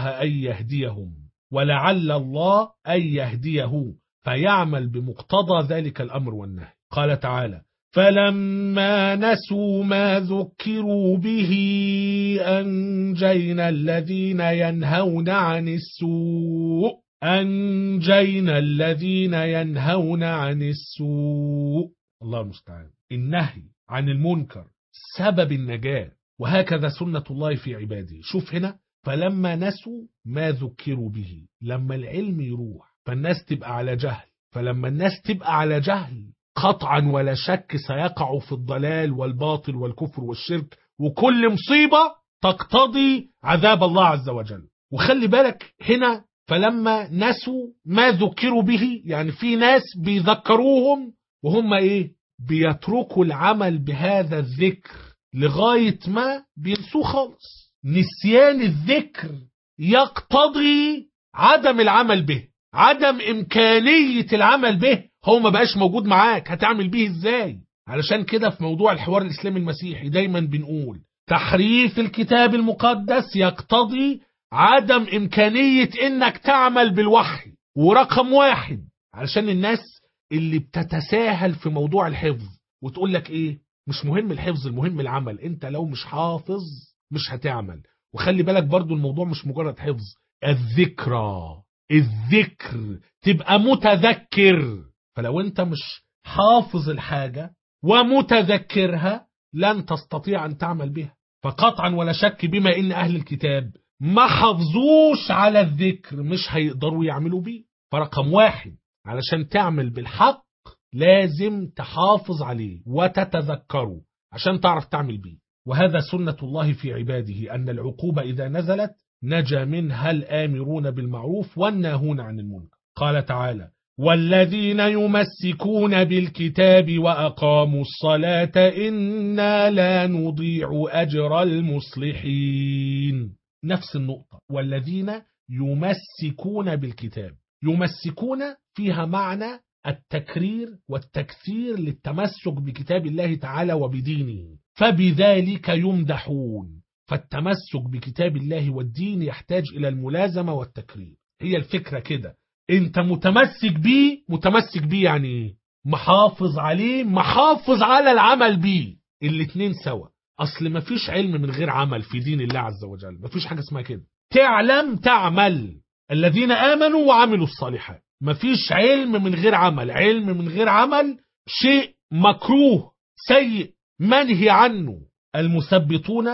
الله أن يهديه فيعمل بمقتضى ذلك الأمر والنهي. قال تعالى: فلما نسوا ما ذكروا به أنجينا الذين ينهون عن السوء. الله المستعان. النهي عن المنكر سبب النجاة، وهكذا سنة الله في عباده. شوف هنا، فلما نسوا ما ذكروا به، لما العلم يروح فالناس تبقى على جهل، فلما الناس تبقى على جهل قطعا ولا شك سيقعوا في الضلال والباطل والكفر والشرك، وكل مصيبة تقتضي عذاب الله عز وجل. وخلي بالك هنا فلما نسوا ما ذكروا به، يعني في ناس بيذكروهم وهم ايه؟ بيتركوا العمل بهذا الذكر لغاية ما بينسوه خالص. نسيان الذكر يقتضي عدم العمل به، عدم إمكانية العمل به، هو ما بقاش موجود معاك، هتعمل به ازاي؟ علشان كده في موضوع الحوار الإسلامي المسيحي دايما بنقول تحريف الكتاب المقدس يقتضي عدم إمكانية إنك تعمل بالوحي. ورقم واحد، علشان الناس اللي بتتساهل في موضوع الحفظ وتقول لك إيه؟ مش مهم الحفظ، المهم العمل. أنت لو مش حافظ مش هتعمل. وخلي بالك برضو الموضوع مش مجرد حفظ، الذكر تبقى متذكر. فلو أنت مش حافظ الحاجة ومتذكرها لن تستطيع أن تعمل بها. فقطعا ولا شك بما إن أهل الكتاب ما حافظوش على الذكر مش هيقدروا يعملوا بيه. فرقم واحد، علشان تعمل بالحق لازم تحافظ عليه وتتذكره عشان تعرف تعمل بيه. وهذا سنة الله في عباده، أن العقوبة إذا نزلت نجا منها الآمرون بالمعروف والناهون عن المنكر. قال تعالى: والذين يمسكون بالكتاب وأقاموا الصلاة إنا لا نضيع أجر المصلحين. نفس النقطة، والذين يمسكون بالكتاب. يمسكون فيها معنى التكرير والتكثير للتمسك بكتاب الله تعالى وبدينه، فبذلك يمدحون. فالتمسك بكتاب الله والدين يحتاج إلى الملازمة والتكرير. هي الفكرة كده، انت متمسك بيه يعني ايه؟ محافظ عليه، محافظ على العمل بيه. الاتنين سوا. اصل مفيش علم من غير عمل في دين الله عز وجل، مفيش حاجة اسمها كده. تعلم تعمل، الذين آمنوا وعملوا الصالحات. مفيش علم من غير عمل. علم من غير عمل شيء مكروه سيء منهي عنه. المثبطون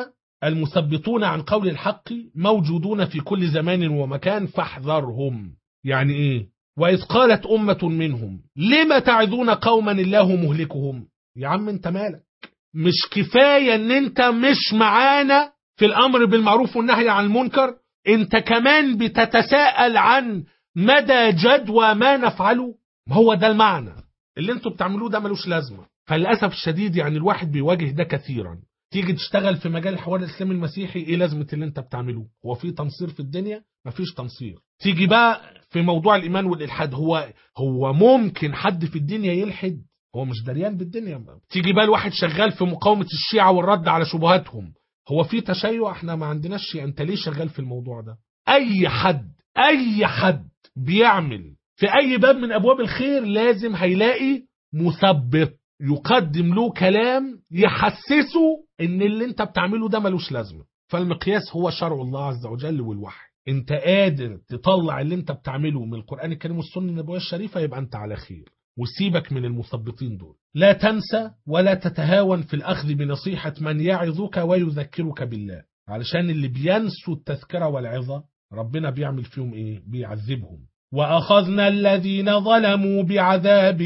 المثبطون عن قول الحق موجودون في كل زمان ومكان فاحذرهم. يعني ايه؟ وإذ قالت أمة منهم لما تعظون قوما الله مهلكهم. يا عم انت مالك؟ مش كفاية ان انت مش معانا في الأمر بالمعروف والنهي عن المنكر، انت كمان بتتساءل عن مدى جدوى ما نفعله. ما هو ده المعنى، اللي انتوا بتعملوه ده ملوش لازمة. فللأسف الشديد يعني الواحد بيواجه ده كثيرا. تيجي تشتغل في مجال الحوار الإسلامي المسيحي، ايه لازمة اللي انت بتعملوه؟ هو في تنصير في الدنيا؟ مفيش تنصير. تيجي بقى في موضوع الإيمان والإلحاد، هو ممكن حد في الدنيا يلحد؟ هو مش دريان بالدنيا. تيجي بقى الواحد شغال في مقاومة الشيعة والرد على شبهاتهم، هو في تشيع؟ احنا ما عندناش شيء. انت ليه شغال في الموضوع ده؟ اي حد بيعمل في اي باب من ابواب الخير لازم هيلاقي مثبط يقدم له كلام يحسسه ان اللي انت بتعمله ده ملوش لازمة. فالمقياس هو شرع الله عز وجل والوحي. انت قادر تطلع اللي انت بتعمله من القرآن الكريم والسنة النبوية الشريفة، يبقى انت على خير، وسيبك من المثبطين دول. لا تنسى ولا تتهاون في الأخذ بنصيحة من يعظك ويذكرك بالله، علشان اللي بينسوا التذكرة والعظة ربنا بيعمل فيهم ايه؟ بيعذبهم. وأخذنا الذين ظلموا بعذاب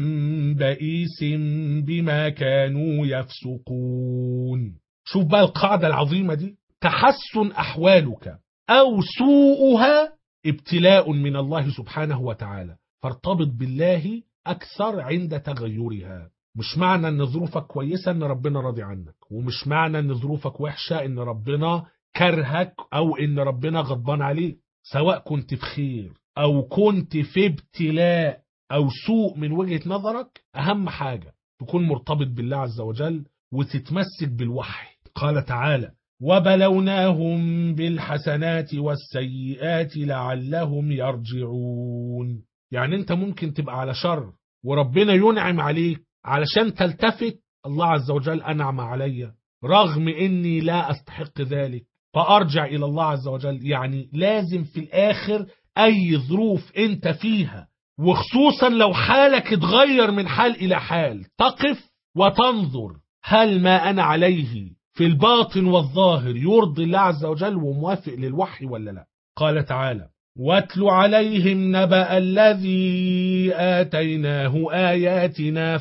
بئيس بما كانوا يفسقون. شوف بقى القاعدة العظيمة دي، تحسن أحوالك أو سوءها ابتلاء من الله سبحانه وتعالى، فارتبط بالله أكثر عند تغيرها. مش معنى أن ظروفك كويسة أن ربنا راضي عنك، ومش معنى أن ظروفك وحشة أن ربنا كرهك أو أن ربنا غضبان عليك. سواء كنت في خير أو كنت في ابتلاء أو سوء من وجهة نظرك، أهم حاجة تكون مرتبط بالله عز وجل وتتمسك بالوحي. قال تعالى: وبلوناهم بالحسنات والسيئات لعلهم يرجعون. يعني انت ممكن تبقى على شر وربنا ينعم عليك علشان تلتفت الله عز وجل أنعم علي رغم إني لا أستحق ذلك، فأرجع إلى الله عز وجل. يعني لازم في الآخر أي ظروف انت فيها، وخصوصا لو حالك اتغير من حال إلى حال، تقف وتنظر هل ما أنا عليه في الباطن والظاهر يرضي الله عز وجل وموافق للوحي ولا لا. قال تعالى: واتل عليهم نبأ الذي آتيناه آياتنا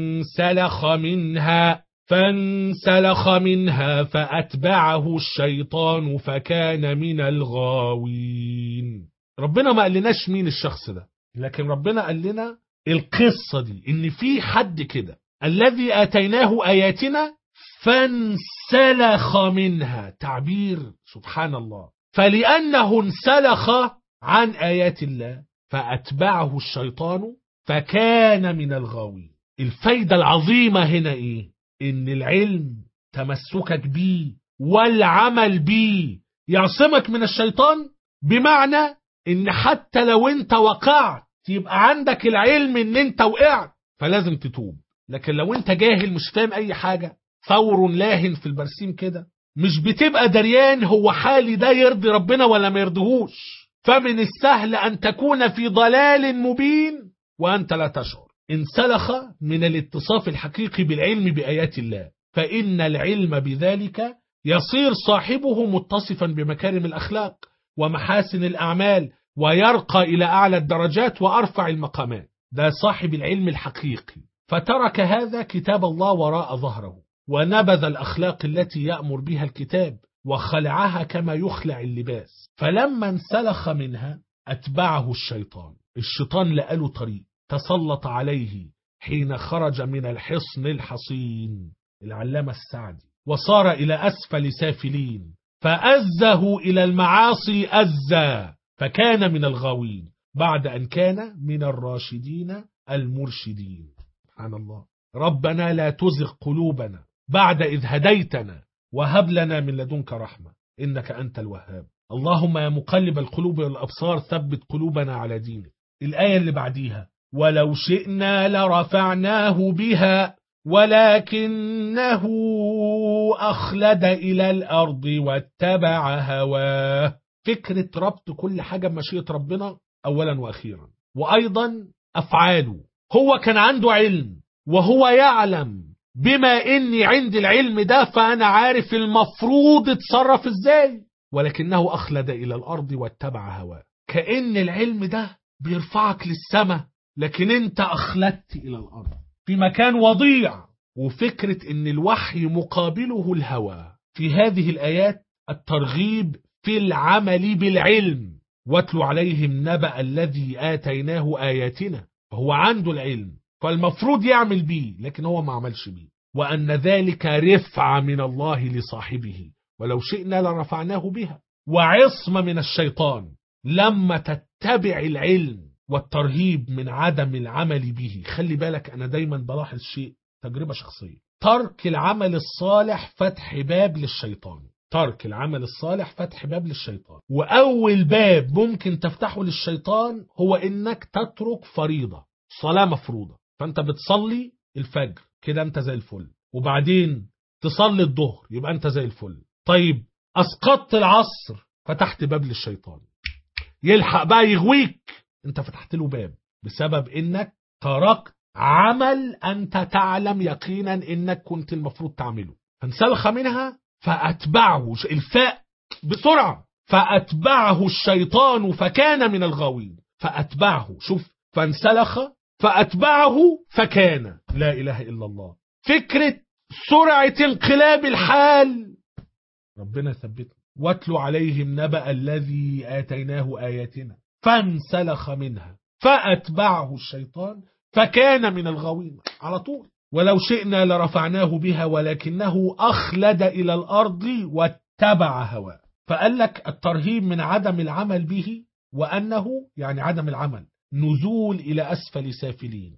فانسلخ منها فأتبعه الشيطان فكان من الغاوين. ربنا ما قال لناش مين الشخص ده، لكن ربنا قال لنا القصة دي، ان في حد كده الذي آتيناه آياتنا فانسلخ منها. تعبير سبحان الله. فلأنه انسلخ عن آيات الله فأتبعه الشيطان فكان من الغاوين. الفايدة العظيمة هنا ايه؟ ان العلم تمسكك بيه والعمل بيه يعصمك من الشيطان، بمعنى ان حتى لو انت وقعت يبقى عندك العلم ان انت وقعت فلازم تتوب. لكن لو انت جاهل مش فاهم اي حاجة، ثور لاهن في البرسيم كده، مش بتبقى دريان هو حالي ده يرضي ربنا ولا ما يرضيهوش، فمن السهل أن تكون في ضلال مبين وأنت لا تشعر. انسلخ من الاتصاف الحقيقي بالعلم بآيات الله، فإن العلم بذلك يصير صاحبه متصفا بمكارم الأخلاق ومحاسن الأعمال، ويرقى إلى أعلى الدرجات وأرفع المقامات. ده صاحب العلم الحقيقي. فترك هذا كتاب الله وراء ظهره، ونبذ الأخلاق التي يأمر بها الكتاب وخلعها كما يخلع اللباس. فلما انسلخ منها أتبعه الشيطان لقاله طريق، تسلط عليه حين خرج من الحصن الحصين، العلامة السعدي، وصار إلى أسفل سافلين، فأزه إلى المعاصي أزا، فكان من الغاوين بعد أن كان من الراشدين المرشدين. سبحان الله. ربنا لا تزغ قلوبنا بعد إذ هديتنا وهب لنا من لدنك رحمة إنك أنت الوهاب. اللهم يا مقلب القلوب والأبصار ثبت قلوبنا على دينك. الآية اللي بعديها: ولو شئنا لرفعناه بها ولكنه أخلد إلى الأرض واتبع هواه. فكرة ربط كل حاجة بمشيئة ربنا أولا وأخيرا، وأيضا أفعاله. هو كان عنده علم وهو يعلم بما إني عندي العلم ده فأنا عارف المفروض اتصرف إزاي، ولكنه أخلد إلى الأرض واتبع هواه. كأن العلم ده بيرفعك للسماء، لكن أنت أخلدت إلى الأرض في مكان وضيع. وفكرة إن الوحي مقابله الهوى في هذه الآيات الترغيب في العمل بالعلم. واتل عليهم نبأ الذي آتيناه آياتنا، هو عنده العلم فالمفروض يعمل بيه، لكن هو ما عملش بيه. وأن ذلك رفع من الله لصاحبه ولو شئنا لرفعناه بها، وعصمة من الشيطان لما تتبع العلم والترهيب من عدم العمل به. خلي بالك، أنا دايما بلاحظ شيء، تجربة شخصية، ترك العمل الصالح فتح باب للشيطان. ترك العمل الصالح فتح باب للشيطان، وأول باب ممكن تفتحه للشيطان هو إنك تترك فريضة، صلاة مفروضة. فأنت بتصلي الفجر كده أنت زي الفل، وبعدين تصلي الظهر يبقى أنت زي الفل. طيب أسقطت العصر، فتحت باب للشيطان يلحق بقى يغويك. أنت فتحت له باب بسبب إنك تركت عمل أنت تعلم يقينا إنك كنت المفروض تعمله. فانسلخ منها فأتبعه الفاء بسرعة، فأتبعه الشيطان فكان من الغاوين. فأتبعه، شوف، فانسلخ فأتبعه فكان. لا إله إلا الله. فكرة سرعة انقلاب الحال، ربنا ثبتنا. واتلو عليهم نبأ الذي آتيناه آياتنا فانسلخ منها فأتبعه الشيطان فكان من الغاوين على طول. ولو شئنا لرفعناه بها ولكنه أخلد إلى الأرض واتبع هواه. فقال لك الترهيب من عدم العمل به، وأنه يعني عدم العمل نزول إلى أسفل سافلين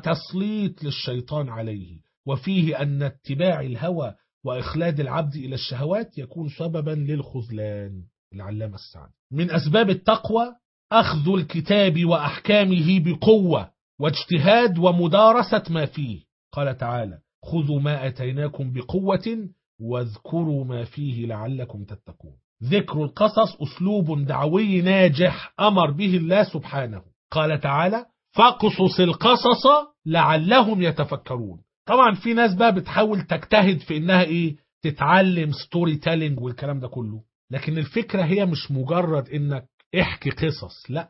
وتسليط للشيطان عليه، وفيه أن اتباع الهوى وإخلاد العبد إلى الشهوات يكون سببا للخذلان. العلامة السعدي: من أسباب التقوى أخذ الكتاب وأحكامه بقوة واجتهاد ومدارسة ما فيه. قال تعالى: خذوا ما أتيناكم بقوة واذكروا ما فيه لعلكم تتقون. ذكر القصص أسلوب دعوي ناجح أمر به الله سبحانه. قال تعالى: فاقصص القصص لعلهم يتفكرون. طبعا في ناس بقى بتحاول تجتهد في إنها تتعلم ستوري تيلينج والكلام ده كله، لكن الفكرة هي مش مجرد إنك احكي قصص، لا،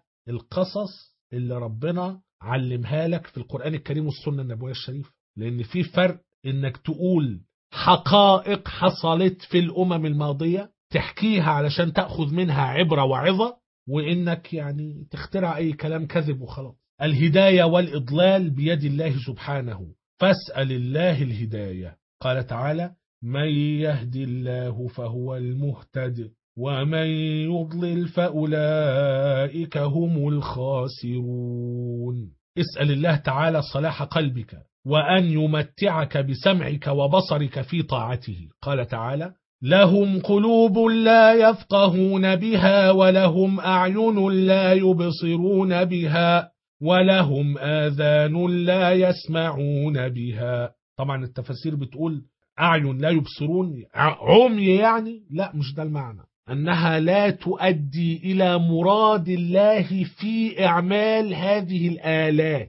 القصص اللي ربنا علمها لك في القرآن الكريم والسنة النبوية الشريفة. لأن في فرق إنك تقول حقائق حصلت في الأمم الماضية تحكيها علشان تأخذ منها عبرة وعظة، وإنك تخترع أي كلام كذب وخلاص. الهداية والإضلال بيد الله سبحانه، فاسأل الله الهداية. قال تعالى: من يهد الله فهو المهتد ومن يضلل فأولئك هم الخاسرون. اسأل الله تعالى صلاح قلبك وأن يمتعك بسمعك وبصرك في طاعته. قال تعالى: لهم قلوب لا يفقهون بها ولهم أعين لا يبصرون بها ولهم آذان لا يسمعون بها. طبعا التفاسير بتقول أعين لا يبصرون عمي، لا، مش ده المعنى، أنها لا تؤدي إلى مراد الله في إعمال هذه الآلات،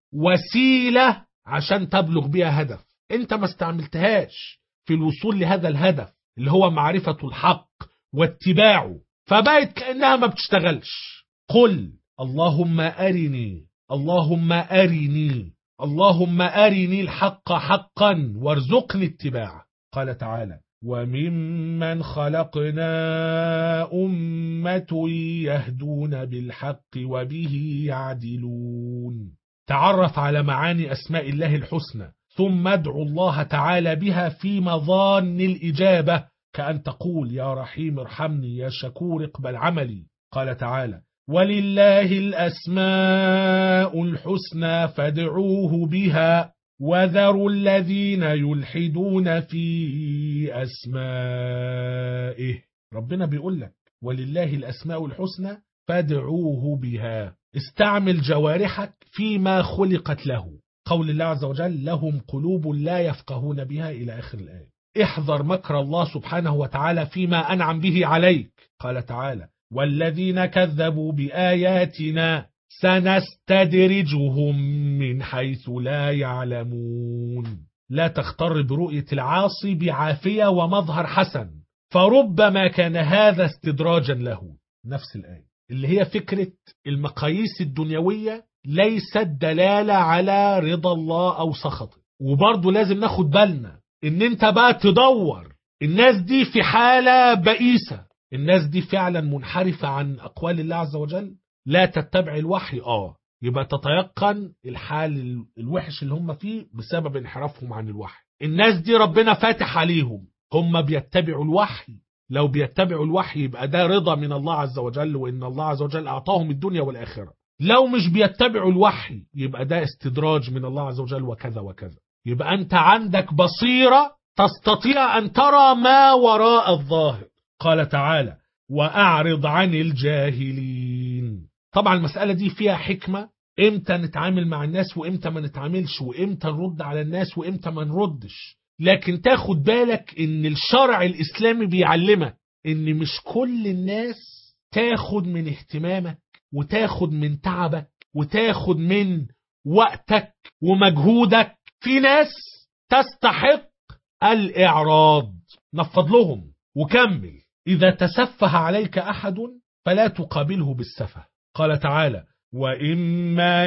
وسيلة عشان تبلغ بها هدف أنت ما استعملتهاش في الوصول لهذا الهدف اللي هو معرفة الحق واتباعه، فبقت كأنها ما بتشتغلش. قل اللهم أرني، اللهم أرني، اللهم أرني الحق حقا وارزقني اتباعه. قال تعالى: وممن خلقنا أمة يهدون بالحق وبه يعدلون. تعرف على معاني أسماء الله الحسنى ثم ادعو الله تعالى بها في مظان الإجابة، كأن تقول: يا رحيم ارحمني، يا شكور اقبل عملي. قال تعالى: ولله الأسماء الحسنى فادعوه بها وذروا الذين يلحدون في أسمائه. ربنا بيقول لك ولله الأسماء الحسنى فادعوه بها. استعمل جوارحك فيما خلقت له. قول الله عز وجل: لهم قلوب لا يفقهون بها إلى آخر الآية. احذر مكر الله سبحانه وتعالى فيما أنعم به عليك. قال تعالى: والذين كذبوا بآياتنا سنستدرجهم من حيث لا يعلمون. لا تغتر برؤية العاصي بعافية ومظهر حسن، فربما كان هذا استدراجا له. نفس الآية اللي هي فكرة المقاييس الدنيوية ليست دلالة على رضا الله أو سخطه. وبرضه لازم ناخد بالنا إن أنت بقى تدور الناس دي في حالة بئيسة، الناس دي فعلا منحرفة عن أقوال الله عز وجل، لا تتبع الوحي، يبقى تتيقن الحال الوحش اللي هم فيه بسبب انحرافهم عن الوحي. الناس دي ربنا فاتح عليهم، هم بيتبعوا الوحي، لو بيتبعوا الوحي يبقى ده رضا من الله عز وجل، وإن الله عز وجل أعطاهم الدنيا والآخرة. لو مش بيتبعوا الوحي يبقى ده استدراج من الله عز وجل وكذا وكذا. يبقى أنت عندك بصيرة تستطيع أن ترى ما وراء الظاهر. قال تعالى: وأعرض عن الجاهلين. طبعا المسألة دي فيها حكمة، امتى نتعامل مع الناس وامتى ما نتعاملش، وامتى نرد على الناس وامتى ما نردش. لكن تاخد بالك ان الشرع الاسلامي بيعلمك ان مش كل الناس تاخد من اهتمامك وتاخد من تعبك وتاخد من وقتك ومجهودك. في ناس تستحق الإعراض، نفض لهم وكمل. إذا تسفه عليك أحد فلا تقابله بالسفه. قال تعالى: وإما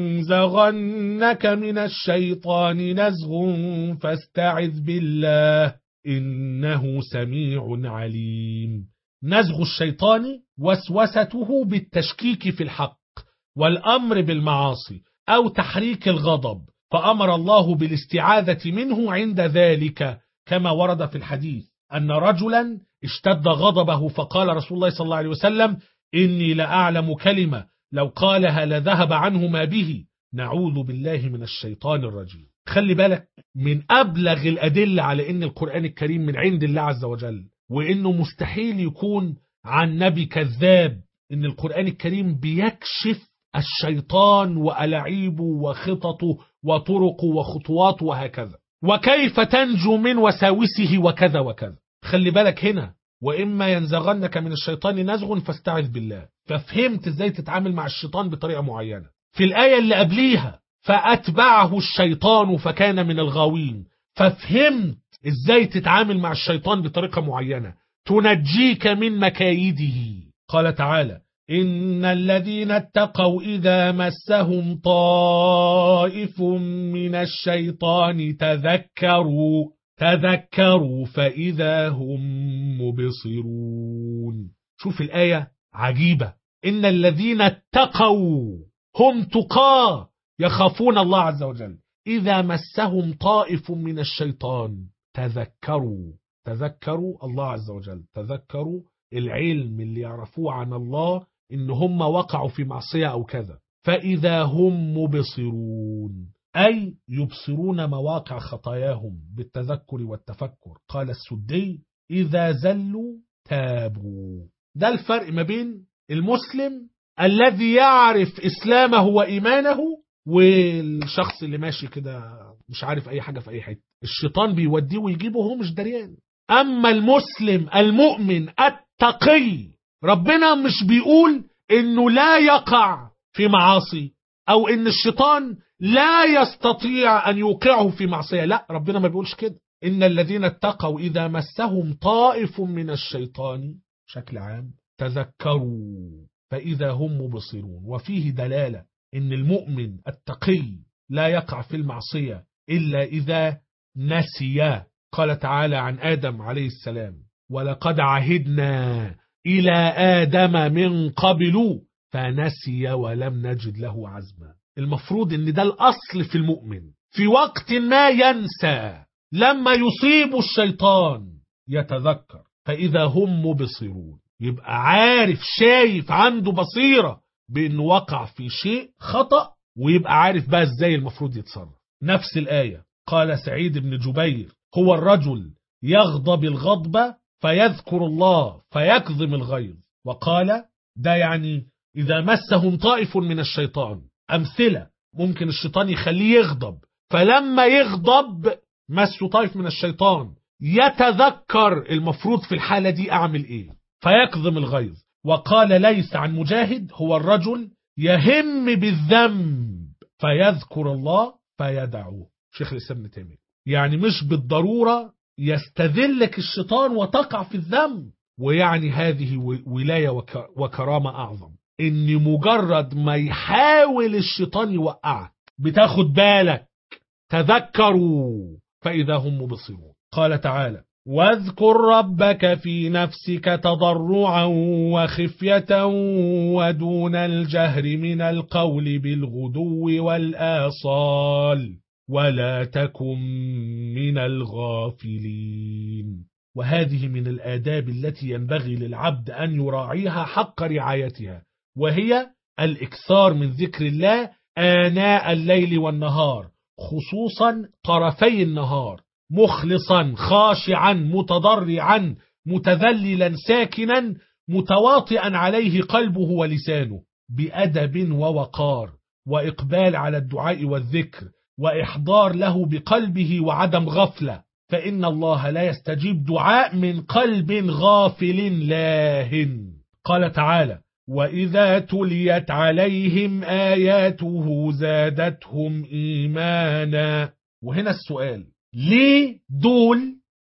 ينزغنك من الشيطان نزغ فاستعذ بالله إنه سميع عليم. نزغ الشيطان وسوسته بالتشكيك في الحق والأمر بالمعاصي أو تحريك الغضب، فأمر الله بالاستعاذة منه عند ذلك، كما ورد في الحديث أن رجلا اشتد غضبه فقال رسول الله صلى الله عليه وسلم: إني لأعلم كلمة لو قالها لذهب عنه ما به، نعوذ بالله من الشيطان الرجيم. خلي بالك من أبلغ الأدلة على إن القرآن الكريم من عند الله عز وجل، وإنه مستحيل يكون عن نبي كذاب، إن القرآن الكريم بيكشف الشيطان وألاعيبه وخططه وطرقه وخطواته وهكذا، وكيف تنجو من وساوسه وكذا وكذا. خلي بالك هنا: وإما ينزغنك من الشيطان نزغ فاستعذ بالله، ففهمت ازاي تتعامل مع الشيطان بطريقة معينة. في الآية اللي قبليها: فأتبعه الشيطان فكان من الغاوين، ففهمت ازاي تتعامل مع الشيطان بطريقة معينة تنجيك من مكايده. قال تعالى: إن الذين اتقوا إذا مسهم طائف من الشيطان تذكروا فإذا هم مبصرون. شوف الآية عجيبة: إن الذين اتقوا، هم تقاه يخافون الله عز وجل، إذا مسهم طائف من الشيطان تذكروا الله عز وجل، تذكروا العلم اللي يعرفوه عن الله إن هم وقعوا في معصية أو كذا، فإذا هم مبصرون، أي يبصرون مواقع خطاياهم بالتذكر والتفكر. قال السدي: إذا زلوا تابوا. ده الفرق ما بين المسلم الذي يعرف إسلامه وإيمانه والشخص اللي ماشي كده مش عارف أي حاجة في أي حتة، الشيطان بيوديه ويجيبه وهو مش دريان. أما المسلم المؤمن التقي، ربنا مش بيقول إنه لا يقع في معاصي أو إن الشيطان لا يستطيع أن يوقعه في معصية، لا، ربنا ما بيقولش كده. إن الذين اتقوا إذا مسهم طائف من الشيطان بشكل عام تذكروا فإذا هم مبصرون. وفيه دلالة إن المؤمن التقي لا يقع في المعصية إلا إذا نسي. قال تعالى عن آدم عليه السلام: ولقد عهدنا إلى آدم من قبل فنسي ولم نجد له عزما. المفروض إن ده الأصل في المؤمن، في وقت ما ينسى، لما يصيب الشيطان يتذكر فإذا هم مبصرون، يبقى عارف، شايف، عنده بصيرة بأنه وقع في شيء خطأ، ويبقى عارف بقى ازاي المفروض يتصرف. نفس الآية قال سعيد بن جبير: هو الرجل يغضب الغضبة فيذكر الله فيكظم الغيظ. وقال ده يعني إذا مسهم طائف من الشيطان. أمثلة: ممكن الشيطان يخليه يغضب، فلما يغضب مسه طائف من الشيطان يتذكر المفروض في الحالة دي أعمل إيه فيكظم الغيظ. وقال ليس عن مجاهد: هو الرجل يهم بالذنب فيذكر الله فيدعوه. شيخ الإسلام ابن تيمية. يعني مش بالضرورة يستذلك الشيطان وتقع في الذنب، ويعني هذه ولاية وكرامة أعظم، إن مجرد ما يحاول الشيطان يوقعك بتاخد بالك، تذكروا فإذا هم مبصرون. قال تعالى: واذكر ربك في نفسك تضرعا وخفية ودون الجهر من القول بالغدو والآصال ولا تكن من الغافلين. وهذه من الآداب التي ينبغي للعبد أن يراعيها حق رعايتها، وهي الإكثار من ذكر الله آناء الليل والنهار، خصوصا طرفي النهار، مخلصا خاشعا متضرعا متذللا ساكنا متواطئا عليه قلبه ولسانه، بأدب ووقار وإقبال على الدعاء والذكر وإحضار له بقلبه وعدم غفلة، فإن الله لا يستجيب دعاء من قلب غافل لاهٍ. قال تعالى: وإذا تليت عليهم آياته زادتهم إيمانا. وهنا السؤال: ليه دول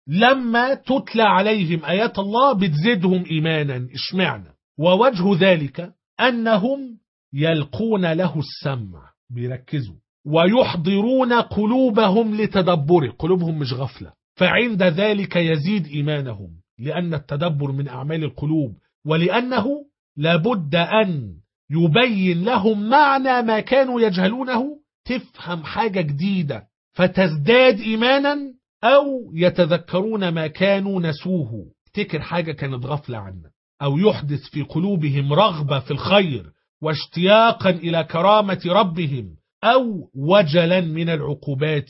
لما تتلى عليهم آيات الله بتزيدهم إيمانا؟ اشمعنى؟ ووجه ذلك أنهم يلقون له السمع، بيركزوا، ويحضرون قلوبهم لتدبره، قلوبهم مش غفلة، فعند ذلك يزيد إيمانهم، لأن التدبر من أعمال القلوب، ولأنه لابد أن يبين لهم معنى ما كانوا يجهلونه، تفهم حاجة جديدة فتزداد إيمانا، أو يتذكرون ما كانوا نسوه، تفتكر حاجة كانت غفلة عنها، أو يحدث في قلوبهم رغبة في الخير واشتياقا إلى كرامة ربهم، أو وجلا من العقوبات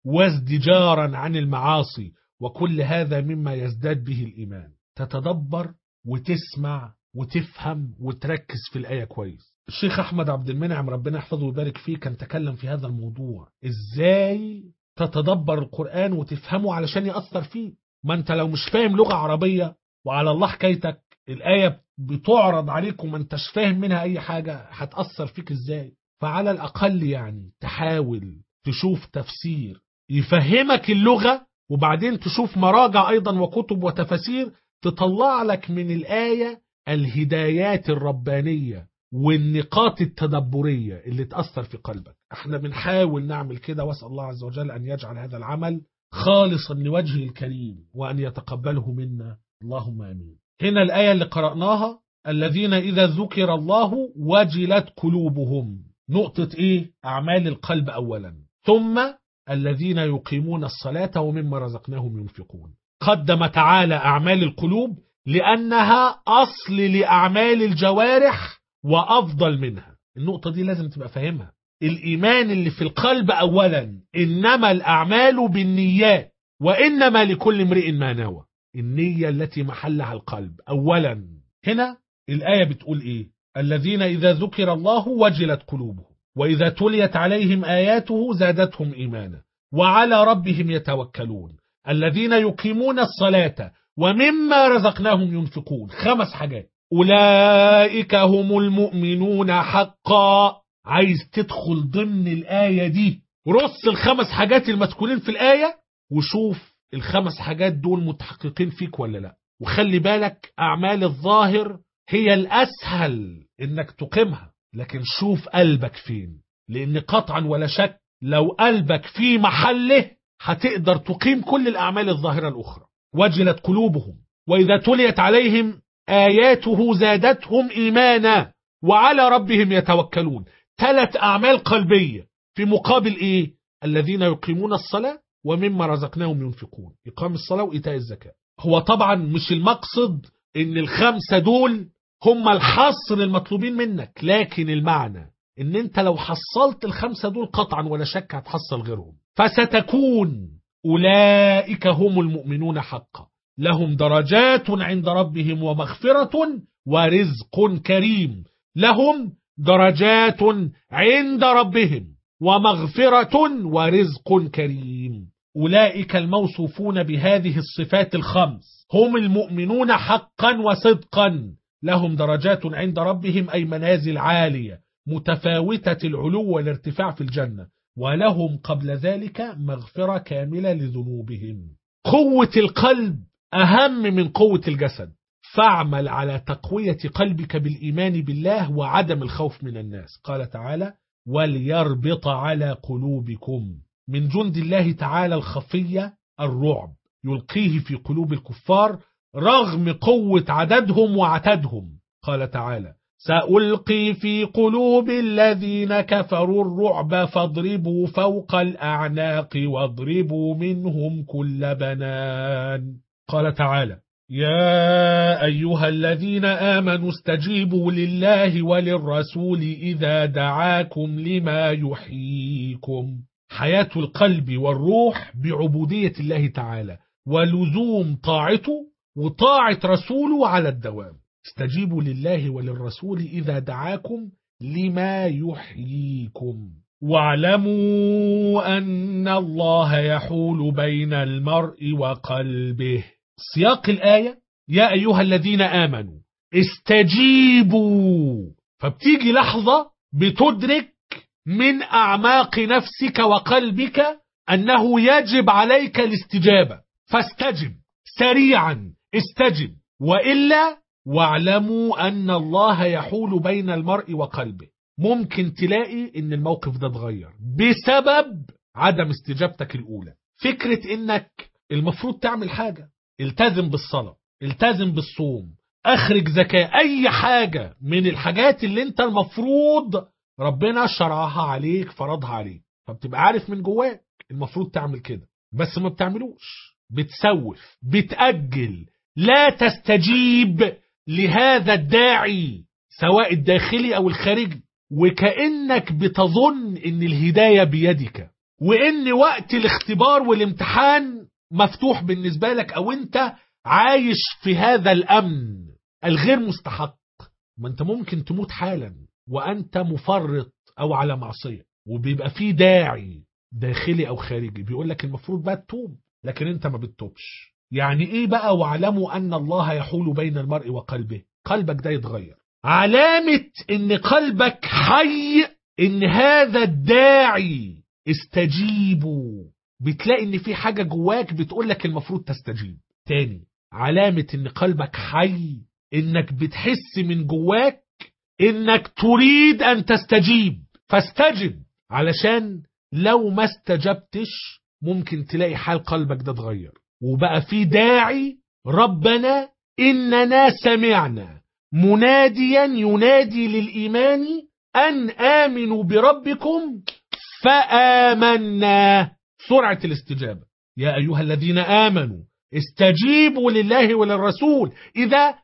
وازدجارا عن المعاصي، وكل هذا مما يزداد به الإيمان. تتدبر وتسمع وتفهم وتركز في الآية كويس. الشيخ أحمد عبد المنعم ربنا يحفظه ويبارك فيه كان تكلم في هذا الموضوع، إزاي تتدبر القرآن وتفهمه علشان يأثر فيه. ما أنت لو مش فاهم لغة عربية وعلى الله حكايتك، الآية بتعرض عليك وما انتش فاهم منها أي حاجة، هتأثر فيك إزاي؟ فعلى الأقل يعني تحاول تشوف تفسير يفهمك اللغة، وبعدين تشوف مراجع أيضا وكتب وتفاسير تطلع لك من الآية الهدايات الربانية والنقاط التدبرية اللي تأثر في قلبك. احنا بنحاول نعمل كده، واسأل الله عز وجل أن يجعل هذا العمل خالصا لوجهه الكريم وأن يتقبله منا، اللهم آمين. هنا الآية اللي قرأناها: الذين إذا ذكر الله وجلت قلوبهم، نقطة إيه؟ أعمال القلب أولا، ثم الذين يقيمون الصلاة ومما رزقناهم ينفقون. قدم تعالى أعمال القلوب لأنها أصل لأعمال الجوارح وأفضل منها. النقطة دي لازم تبقى فاهمها. الإيمان اللي في القلب أولا، إنما الأعمال بالنيات وإنما لكل امرئ ما نوى. النية التي محلها القلب أولا. هنا الآية بتقول إيه؟ الذين إذا ذكر الله وجلت قلوبهم وإذا تليت عليهم آياته زادتهم إيمانا وعلى ربهم يتوكلون الذين يقيمون الصلاة ومما رزقناهم ينفقون. 5 حاجات. أولئك هم المؤمنون حقا. عايز تدخل ضمن الآية دي، رص ال5 حاجات المذكورين في الآية وشوف ال5 حاجات دول متحققين فيك ولا لا. وخلي بالك أعمال الظاهر هي الأسهل إنك تقيمها، لكن شوف قلبك فين، لأن قطعا ولا شك لو قلبك في محله هتقدر تقيم كل الأعمال الظاهرة الأخرى. وجلت قلوبهم وإذا تليت عليهم آياته زادتهم إيمانا وعلى ربهم يتوكلون. 3 أعمال قلبية في مقابل إيه؟ الذين يقيمون الصلاة ومما رزقناهم ينفقون. إقام الصلاة وإيتاء الزكاة. هو طبعا مش المقصد إن ال5 دول هم الحصر المطلوبين منك، لكن المعنى إن أنت لو حصلت ال5 دول قطعا ولا شك هتحصل غيرهم. فستكون أولئك هم المؤمنون حقا لهم درجات عند ربهم ومغفرة ورزق كريم. لهم درجات عند ربهم ومغفرة ورزق كريم. أولئك الموصوفون بهذه الصفات ال5 هم المؤمنون حقا وصدقا، لهم درجات عند ربهم أي منازل عالية متفاوتة العلو والارتفاع في الجنة، ولهم قبل ذلك مغفرة كاملة لذنوبهم. قوة القلب أهم من قوة الجسد، فاعمل على تقوية قلبك بالإيمان بالله وعدم الخوف من الناس. قال تعالى: وليربط على قلوبكم. من جند الله تعالى الخفية الرعب يلقيه في قلوب الكفار رغم قوة عددهم وعتدهم. قال تعالى: سألقي في قلوب الذين كفروا الرعب فاضربوا فوق الأعناق واضربوا منهم كل بنان. قال تعالى: يا أيها الذين آمنوا استجيبوا لله وللرسول إذا دعاكم لما يحييكم. حياة القلب والروح بعبودية الله تعالى ولزوم طاعته وطاعة رسوله على الدوام. استجيبوا لله وللرسول إذا دعاكم لما يحييكم واعلموا أن الله يحول بين المرء وقلبه. سياق الآية: يا أيها الذين آمنوا استجيبوا، فبتيجي لحظة بتدرك من أعماق نفسك وقلبك أنه يجب عليك الاستجابة، فاستجب سريعا، استجب، وإلا واعلموا أن الله يحول بين المرء وقلبه. ممكن تلاقي إن الموقف ده اتغير بسبب عدم استجابتك الأولى. فكرة إنك المفروض تعمل حاجة، التزم بالصلاة، التزم بالصوم، أخرج زكاة، أي حاجة من الحاجات اللي انت المفروض ربنا شرعها عليك، فرضها عليك، فبتبقى عارف من جواك المفروض تعمل كده، بس ما بتعملوش، بتسوف، بتأجل، لا تستجيب لهذا الداعي سواء الداخلي أو الخارجي، وكأنك بتظن إن الهداية بيدك، وإن وقت الاختبار والامتحان مفتوح بالنسبة لك، أو أنت عايش في هذا الأمن الغير مستحق. ما أنت ممكن تموت حالا وأنت مفرط أو على معصية، وبيبقى فيه داعي داخلي أو خارجي بيقول لك المفروض بقى تتوب، لكن أنت ما بتتوبش. يعني إيه بقى واعلموا أن الله يحول بين المرء وقلبه؟ قلبك ده يتغير. علامة إن قلبك حي إن هذا الداعي استجيبوا، بتلاقي إن في حاجة جواك بتقول لك المفروض تستجيب. تاني، علامة إن قلبك حي إنك بتحس من جواك إنك تريد أن تستجيب، فاستجب، علشان لو ما استجبتش ممكن تلاقي حال قلبك ده اتغير وبقى في داعي: ربنا إننا سمعنا مناديا ينادي للإيمان أن آمنوا بربكم فآمنا. سرعة الاستجابة: يا أيها الذين آمنوا استجيبوا لله وللرسول إذا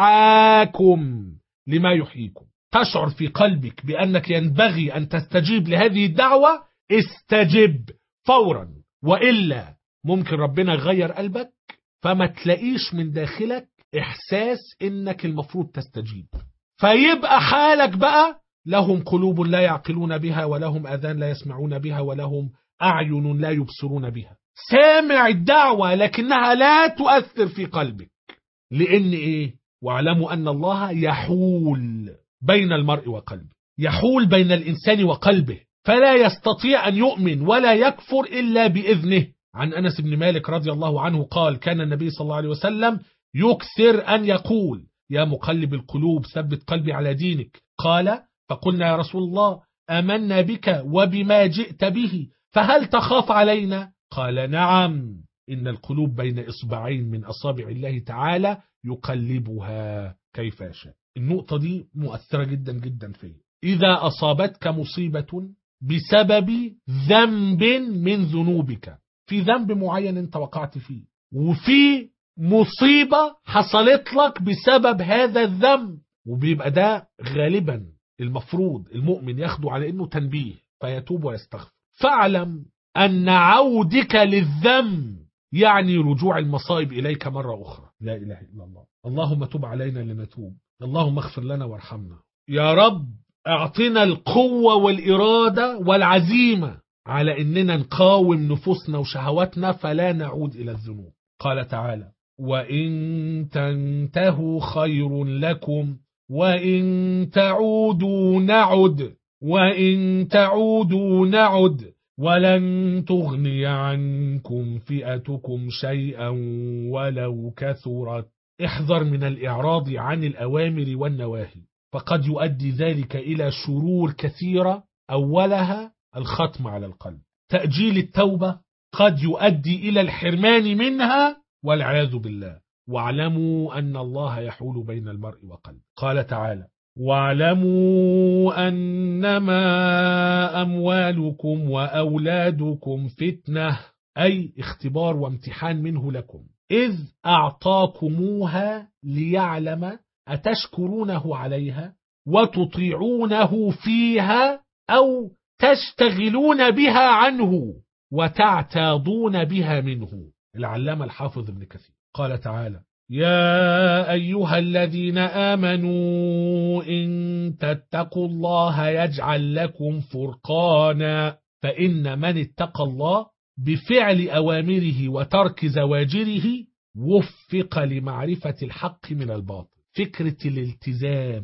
دعاكم لما يحييكم. تشعر في قلبك بأنك ينبغي أن تستجيب لهذه الدعوة، استجب فورا، وإلا ممكن ربنا يغير قلبك فما تلاقيش من داخلك إحساس إنك المفروض تستجيب، فيبقى حالك بقى: لهم قلوب لا يعقلون بها ولهم آذان لا يسمعون بها ولهم أعين لا يبصرون بها. سامع الدعوة لكنها لا تؤثر في قلبك، لأن إيه؟ واعلموا أن الله يحول بين المرء وقلبه، يحول بين الإنسان وقلبه، فلا يستطيع أن يؤمن ولا يكفر إلا بإذنه. عن أنس بن مالك رضي الله عنه قال: كان النبي صلى الله عليه وسلم يكثر أن يقول: يا مقلب القلوب ثبت قلبي على دينك. قال: فقلنا يا رسول الله آمنا بك وبما جئت به فهل تخاف علينا؟ قال: نعم، إن القلوب بين إصبعين من أصابع الله تعالى يقلبها كيف يشاء. النقطة دي مؤثرة جدا جدا فيه. إذا أصابتك مصيبة بسبب ذنب من ذنوبك، في ذنب معين انت وقعت فيه، وفي مصيبة حصلت لك بسبب هذا الذنب، وبيبقى ده غالبا المفروض المؤمن ياخده على انه تنبيه فيتوب ويستغفر. فاعلم ان عودك للذنب يعني رجوع المصائب اليك مرة اخرى. لا اله الا الله. اللهم تب علينا لنتوب، اللهم اغفر لنا وارحمنا. يا رب اعطنا القوة والارادة والعزيمة على اننا نقاوم نفوسنا وشهواتنا فلا نعود الى الذنوب. قال تعالى: وإن تنتهوا خير لكم وإن تعودوا نعد ولن تغني عنكم فئتكم شيئا ولو كثرت. احذر من الإعراض عن الأوامر والنواهي، فقد يؤدي ذلك إلى شرور كثيرة، أولها الختم على القلب. تأجيل التوبة قد يؤدي إلى الحرمان منها والعياذ بالله. واعلموا أن الله يحول بين المرء وقلبه. قال تعالى: واعلموا أنما أموالكم وأولادكم فتنة، أي اختبار وامتحان منه لكم، إذ أعطاكموها ليعلم أتشكرونه عليها وتطيعونه فيها أو تشتغلون بها عنه وتعتاضون بها منه. العلامة الحافظ ابن كثير قال تعالى: يا أيها الذين آمنوا إن تتقوا الله يجعل لكم فرقانا. فإن من اتقى الله بفعل أوامره وترك زواجره وفق لمعرفة الحق من الباطل. فكرة الالتزام،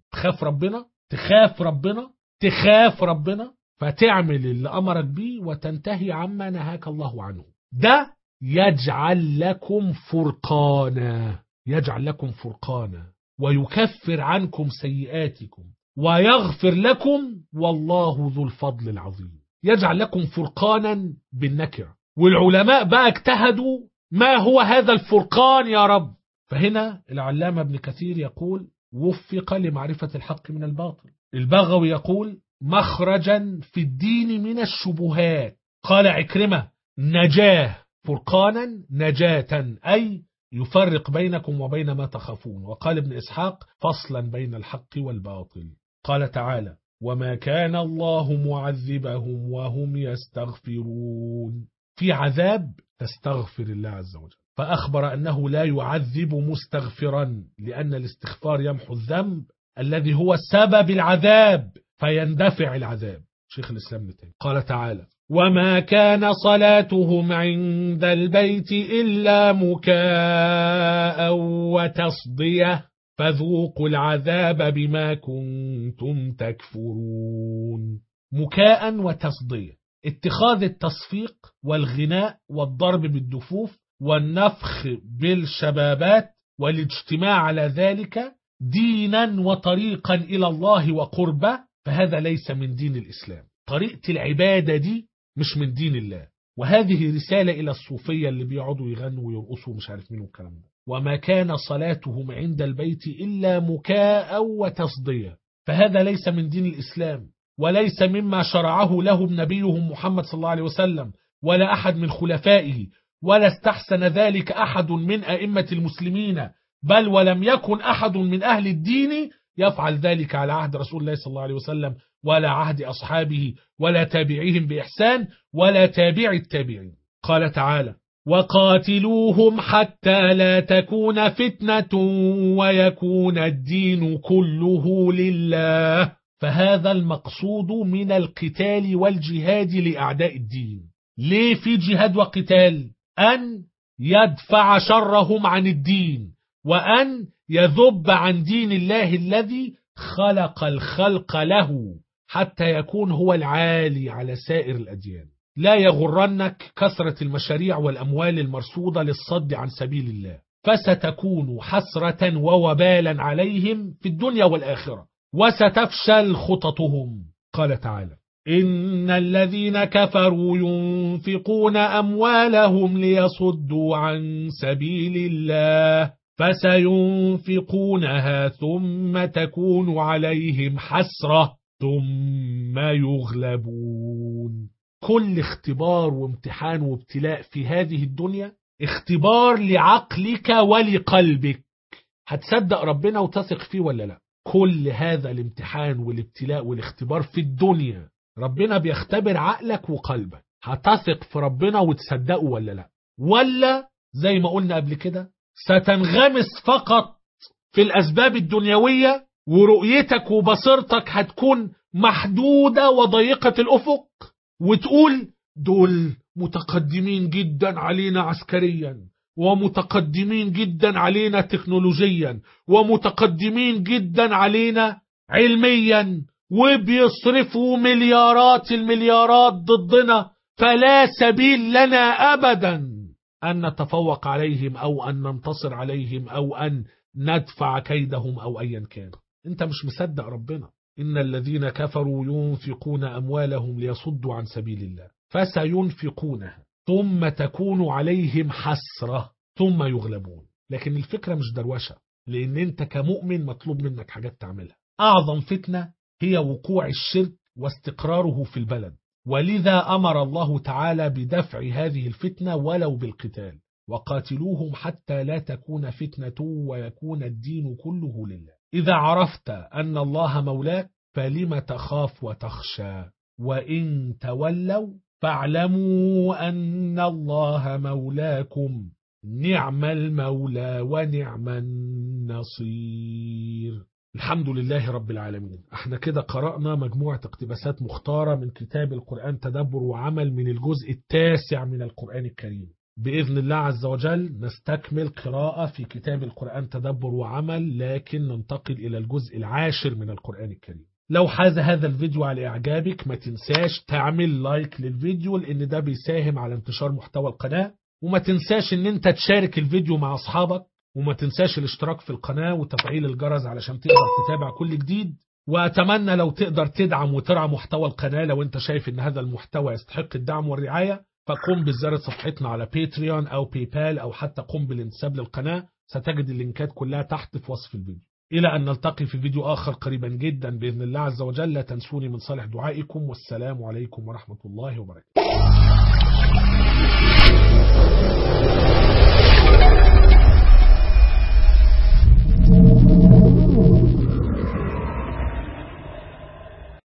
تخاف ربنا فتعمل اللي أمرك به وتنتهي عما نهاك الله عنه. ده يجعل لكم فرقانا ويكفر عنكم سيئاتكم ويغفر لكم والله ذو الفضل العظيم. يجعل لكم فرقانا بالنكرة، والعلماء بقى اجتهدوا ما هو هذا الفرقان يا رب. فهنا العلامة ابن كثير يقول: وفق لمعرفة الحق من الباطل. البغوي يقول: مخرجا في الدين من الشبهات. قال عكرمة: نجاه، فرقانا نجاة، أي يفرق بينكم وبين ما تخافون. وقال ابن إسحاق: فصلا بين الحق والباطل. قال تعالى: وما كان الله معذبهم وهم يستغفرون. في عذاب تستغفر الله عز وجل، فأخبر أنه لا يعذب مستغفرا، لأن الاستغفار يمحو الذنب الذي هو سبب العذاب فيندفع العذاب. شيخ الإسلام ابن تيمية قال تعالى: وما كان صلاتهم عند البيت إلا مكاء وتصدية فذوقوا العذاب بما كنتم تكفرون. مكاء وتصدية، اتخاذ التصفيق والغناء والضرب بالدفوف والنفخ بالشبابات والاجتماع على ذلك دينا وطريقا إلى الله وقربه، فهذا ليس من دين الإسلام. طريقة العبادة دي مش من دين الله. وهذه رسالة إلى الصوفية اللي بيقعدوا يغنوا ويرقصوا مش عارف مين والكلام ده. وما كان صلاتهم عند البيت إلا مكاء وتصدية، فهذا ليس من دين الإسلام، وليس مما شرعه لهم نبيهم محمد صلى الله عليه وسلم ولا أحد من خلفائه، ولا استحسن ذلك أحد من أئمة المسلمين، بل ولم يكن أحد من أهل الدين يفعل ذلك على عهد رسول الله صلى الله عليه وسلم ولا عهد أصحابه ولا تابعيهم بإحسان ولا تابع التابعين. قال تعالى: وقاتلوهم حتى لا تكون فتنة ويكون الدين كله لله. فهذا المقصود من القتال والجهاد لأعداء الدين. ليه في جهاد وقتال؟ أن يدفع شرهم عن الدين، وأن يذب عن دين الله الذي خلق الخلق له حتى يكون هو العالي على سائر الأديان. لا يغرنك كثرة المشاريع والأموال المرصودة للصد عن سبيل الله، فستكون حسرة ووبالا عليهم في الدنيا والآخرة، وستفشل خططهم. قال تعالى: إن الذين كفروا ينفقون أموالهم ليصدوا عن سبيل الله فسينفقونها ثم تكون عليهم حسرة ثم يغلبون. كل اختبار وامتحان وابتلاء في هذه الدنيا اختبار لعقلك ولقلبك. هتصدق ربنا وتثق فيه ولا لا؟ كل هذا الامتحان والابتلاء والاختبار في الدنيا ربنا بيختبر عقلك وقلبك. هتثق في ربنا وتصدقه ولا لا؟ ولا زي ما قلنا قبل كده ستنغمس فقط في الأسباب الدنيوية، ورؤيتك وبصيرتك هتكون محدودة وضيقة الأفق، وتقول دول متقدمين جدا علينا عسكريا، ومتقدمين جدا علينا تكنولوجيا، ومتقدمين جدا علينا علميا وبيصرفوا مليارات المليارات ضدنا، فلا سبيل لنا أبدا أن نتفوق عليهم أو أن ننتصر عليهم أو أن ندفع كيدهم أو أيا كان. أنت مش مصدق ربنا. إن الذين كفروا ينفقون أموالهم ليصدوا عن سبيل الله فسينفقونها ثم تكون عليهم حسرة ثم يغلبون. لكن الفكرة مش دروشة، لأن أنت كمؤمن مطلوب منك حاجات تعملها. أعظم فتنة هي وقوع الشرك واستقراره في البلد، ولذا أمر الله تعالى بدفع هذه الفتنة ولو بالقتال، وقاتلوهم حتى لا تكون فتنة ويكون الدين كله لله. إذا عرفت أن الله مولاك فلم تخاف وتخشى، وإن تولوا فاعلموا أن الله مولاكم نعم المولى ونعم النصير. الحمد لله رب العالمين. احنا كده قرأنا مجموعة اقتباسات مختارة من كتاب القرآن تدبر وعمل من الجزء 9 من القرآن الكريم. بإذن الله عز وجل نستكمل قراءة في كتاب القرآن تدبر وعمل، لكن ننتقل إلى الجزء 10 من القرآن الكريم. لو حاز هذا الفيديو على إعجابك ما تنساش تعمل لايك للفيديو، لأن ده بيساهم على انتشار محتوى القناة، وما تنساش ان انت تشارك الفيديو مع أصحابك، وما تنساش الاشتراك في القناة وتفعيل الجرس علشان تقدر تتابع كل جديد. وأتمنى لو تقدر تدعم وترعى محتوى القناة. لو انت شايف ان هذا المحتوى يستحق الدعم والرعاية فقم بزيارة صفحتنا على باتريون أو بايبال أو حتى قم بالانتساب للقناة. ستجد اللينكات كلها تحت في وصف الفيديو. إلى أن نلتقي في فيديو آخر قريبا جدا بإذن الله عز وجل. لا تنسوني من صالح دعائكم، والسلام عليكم ورحمة الله وبركاته.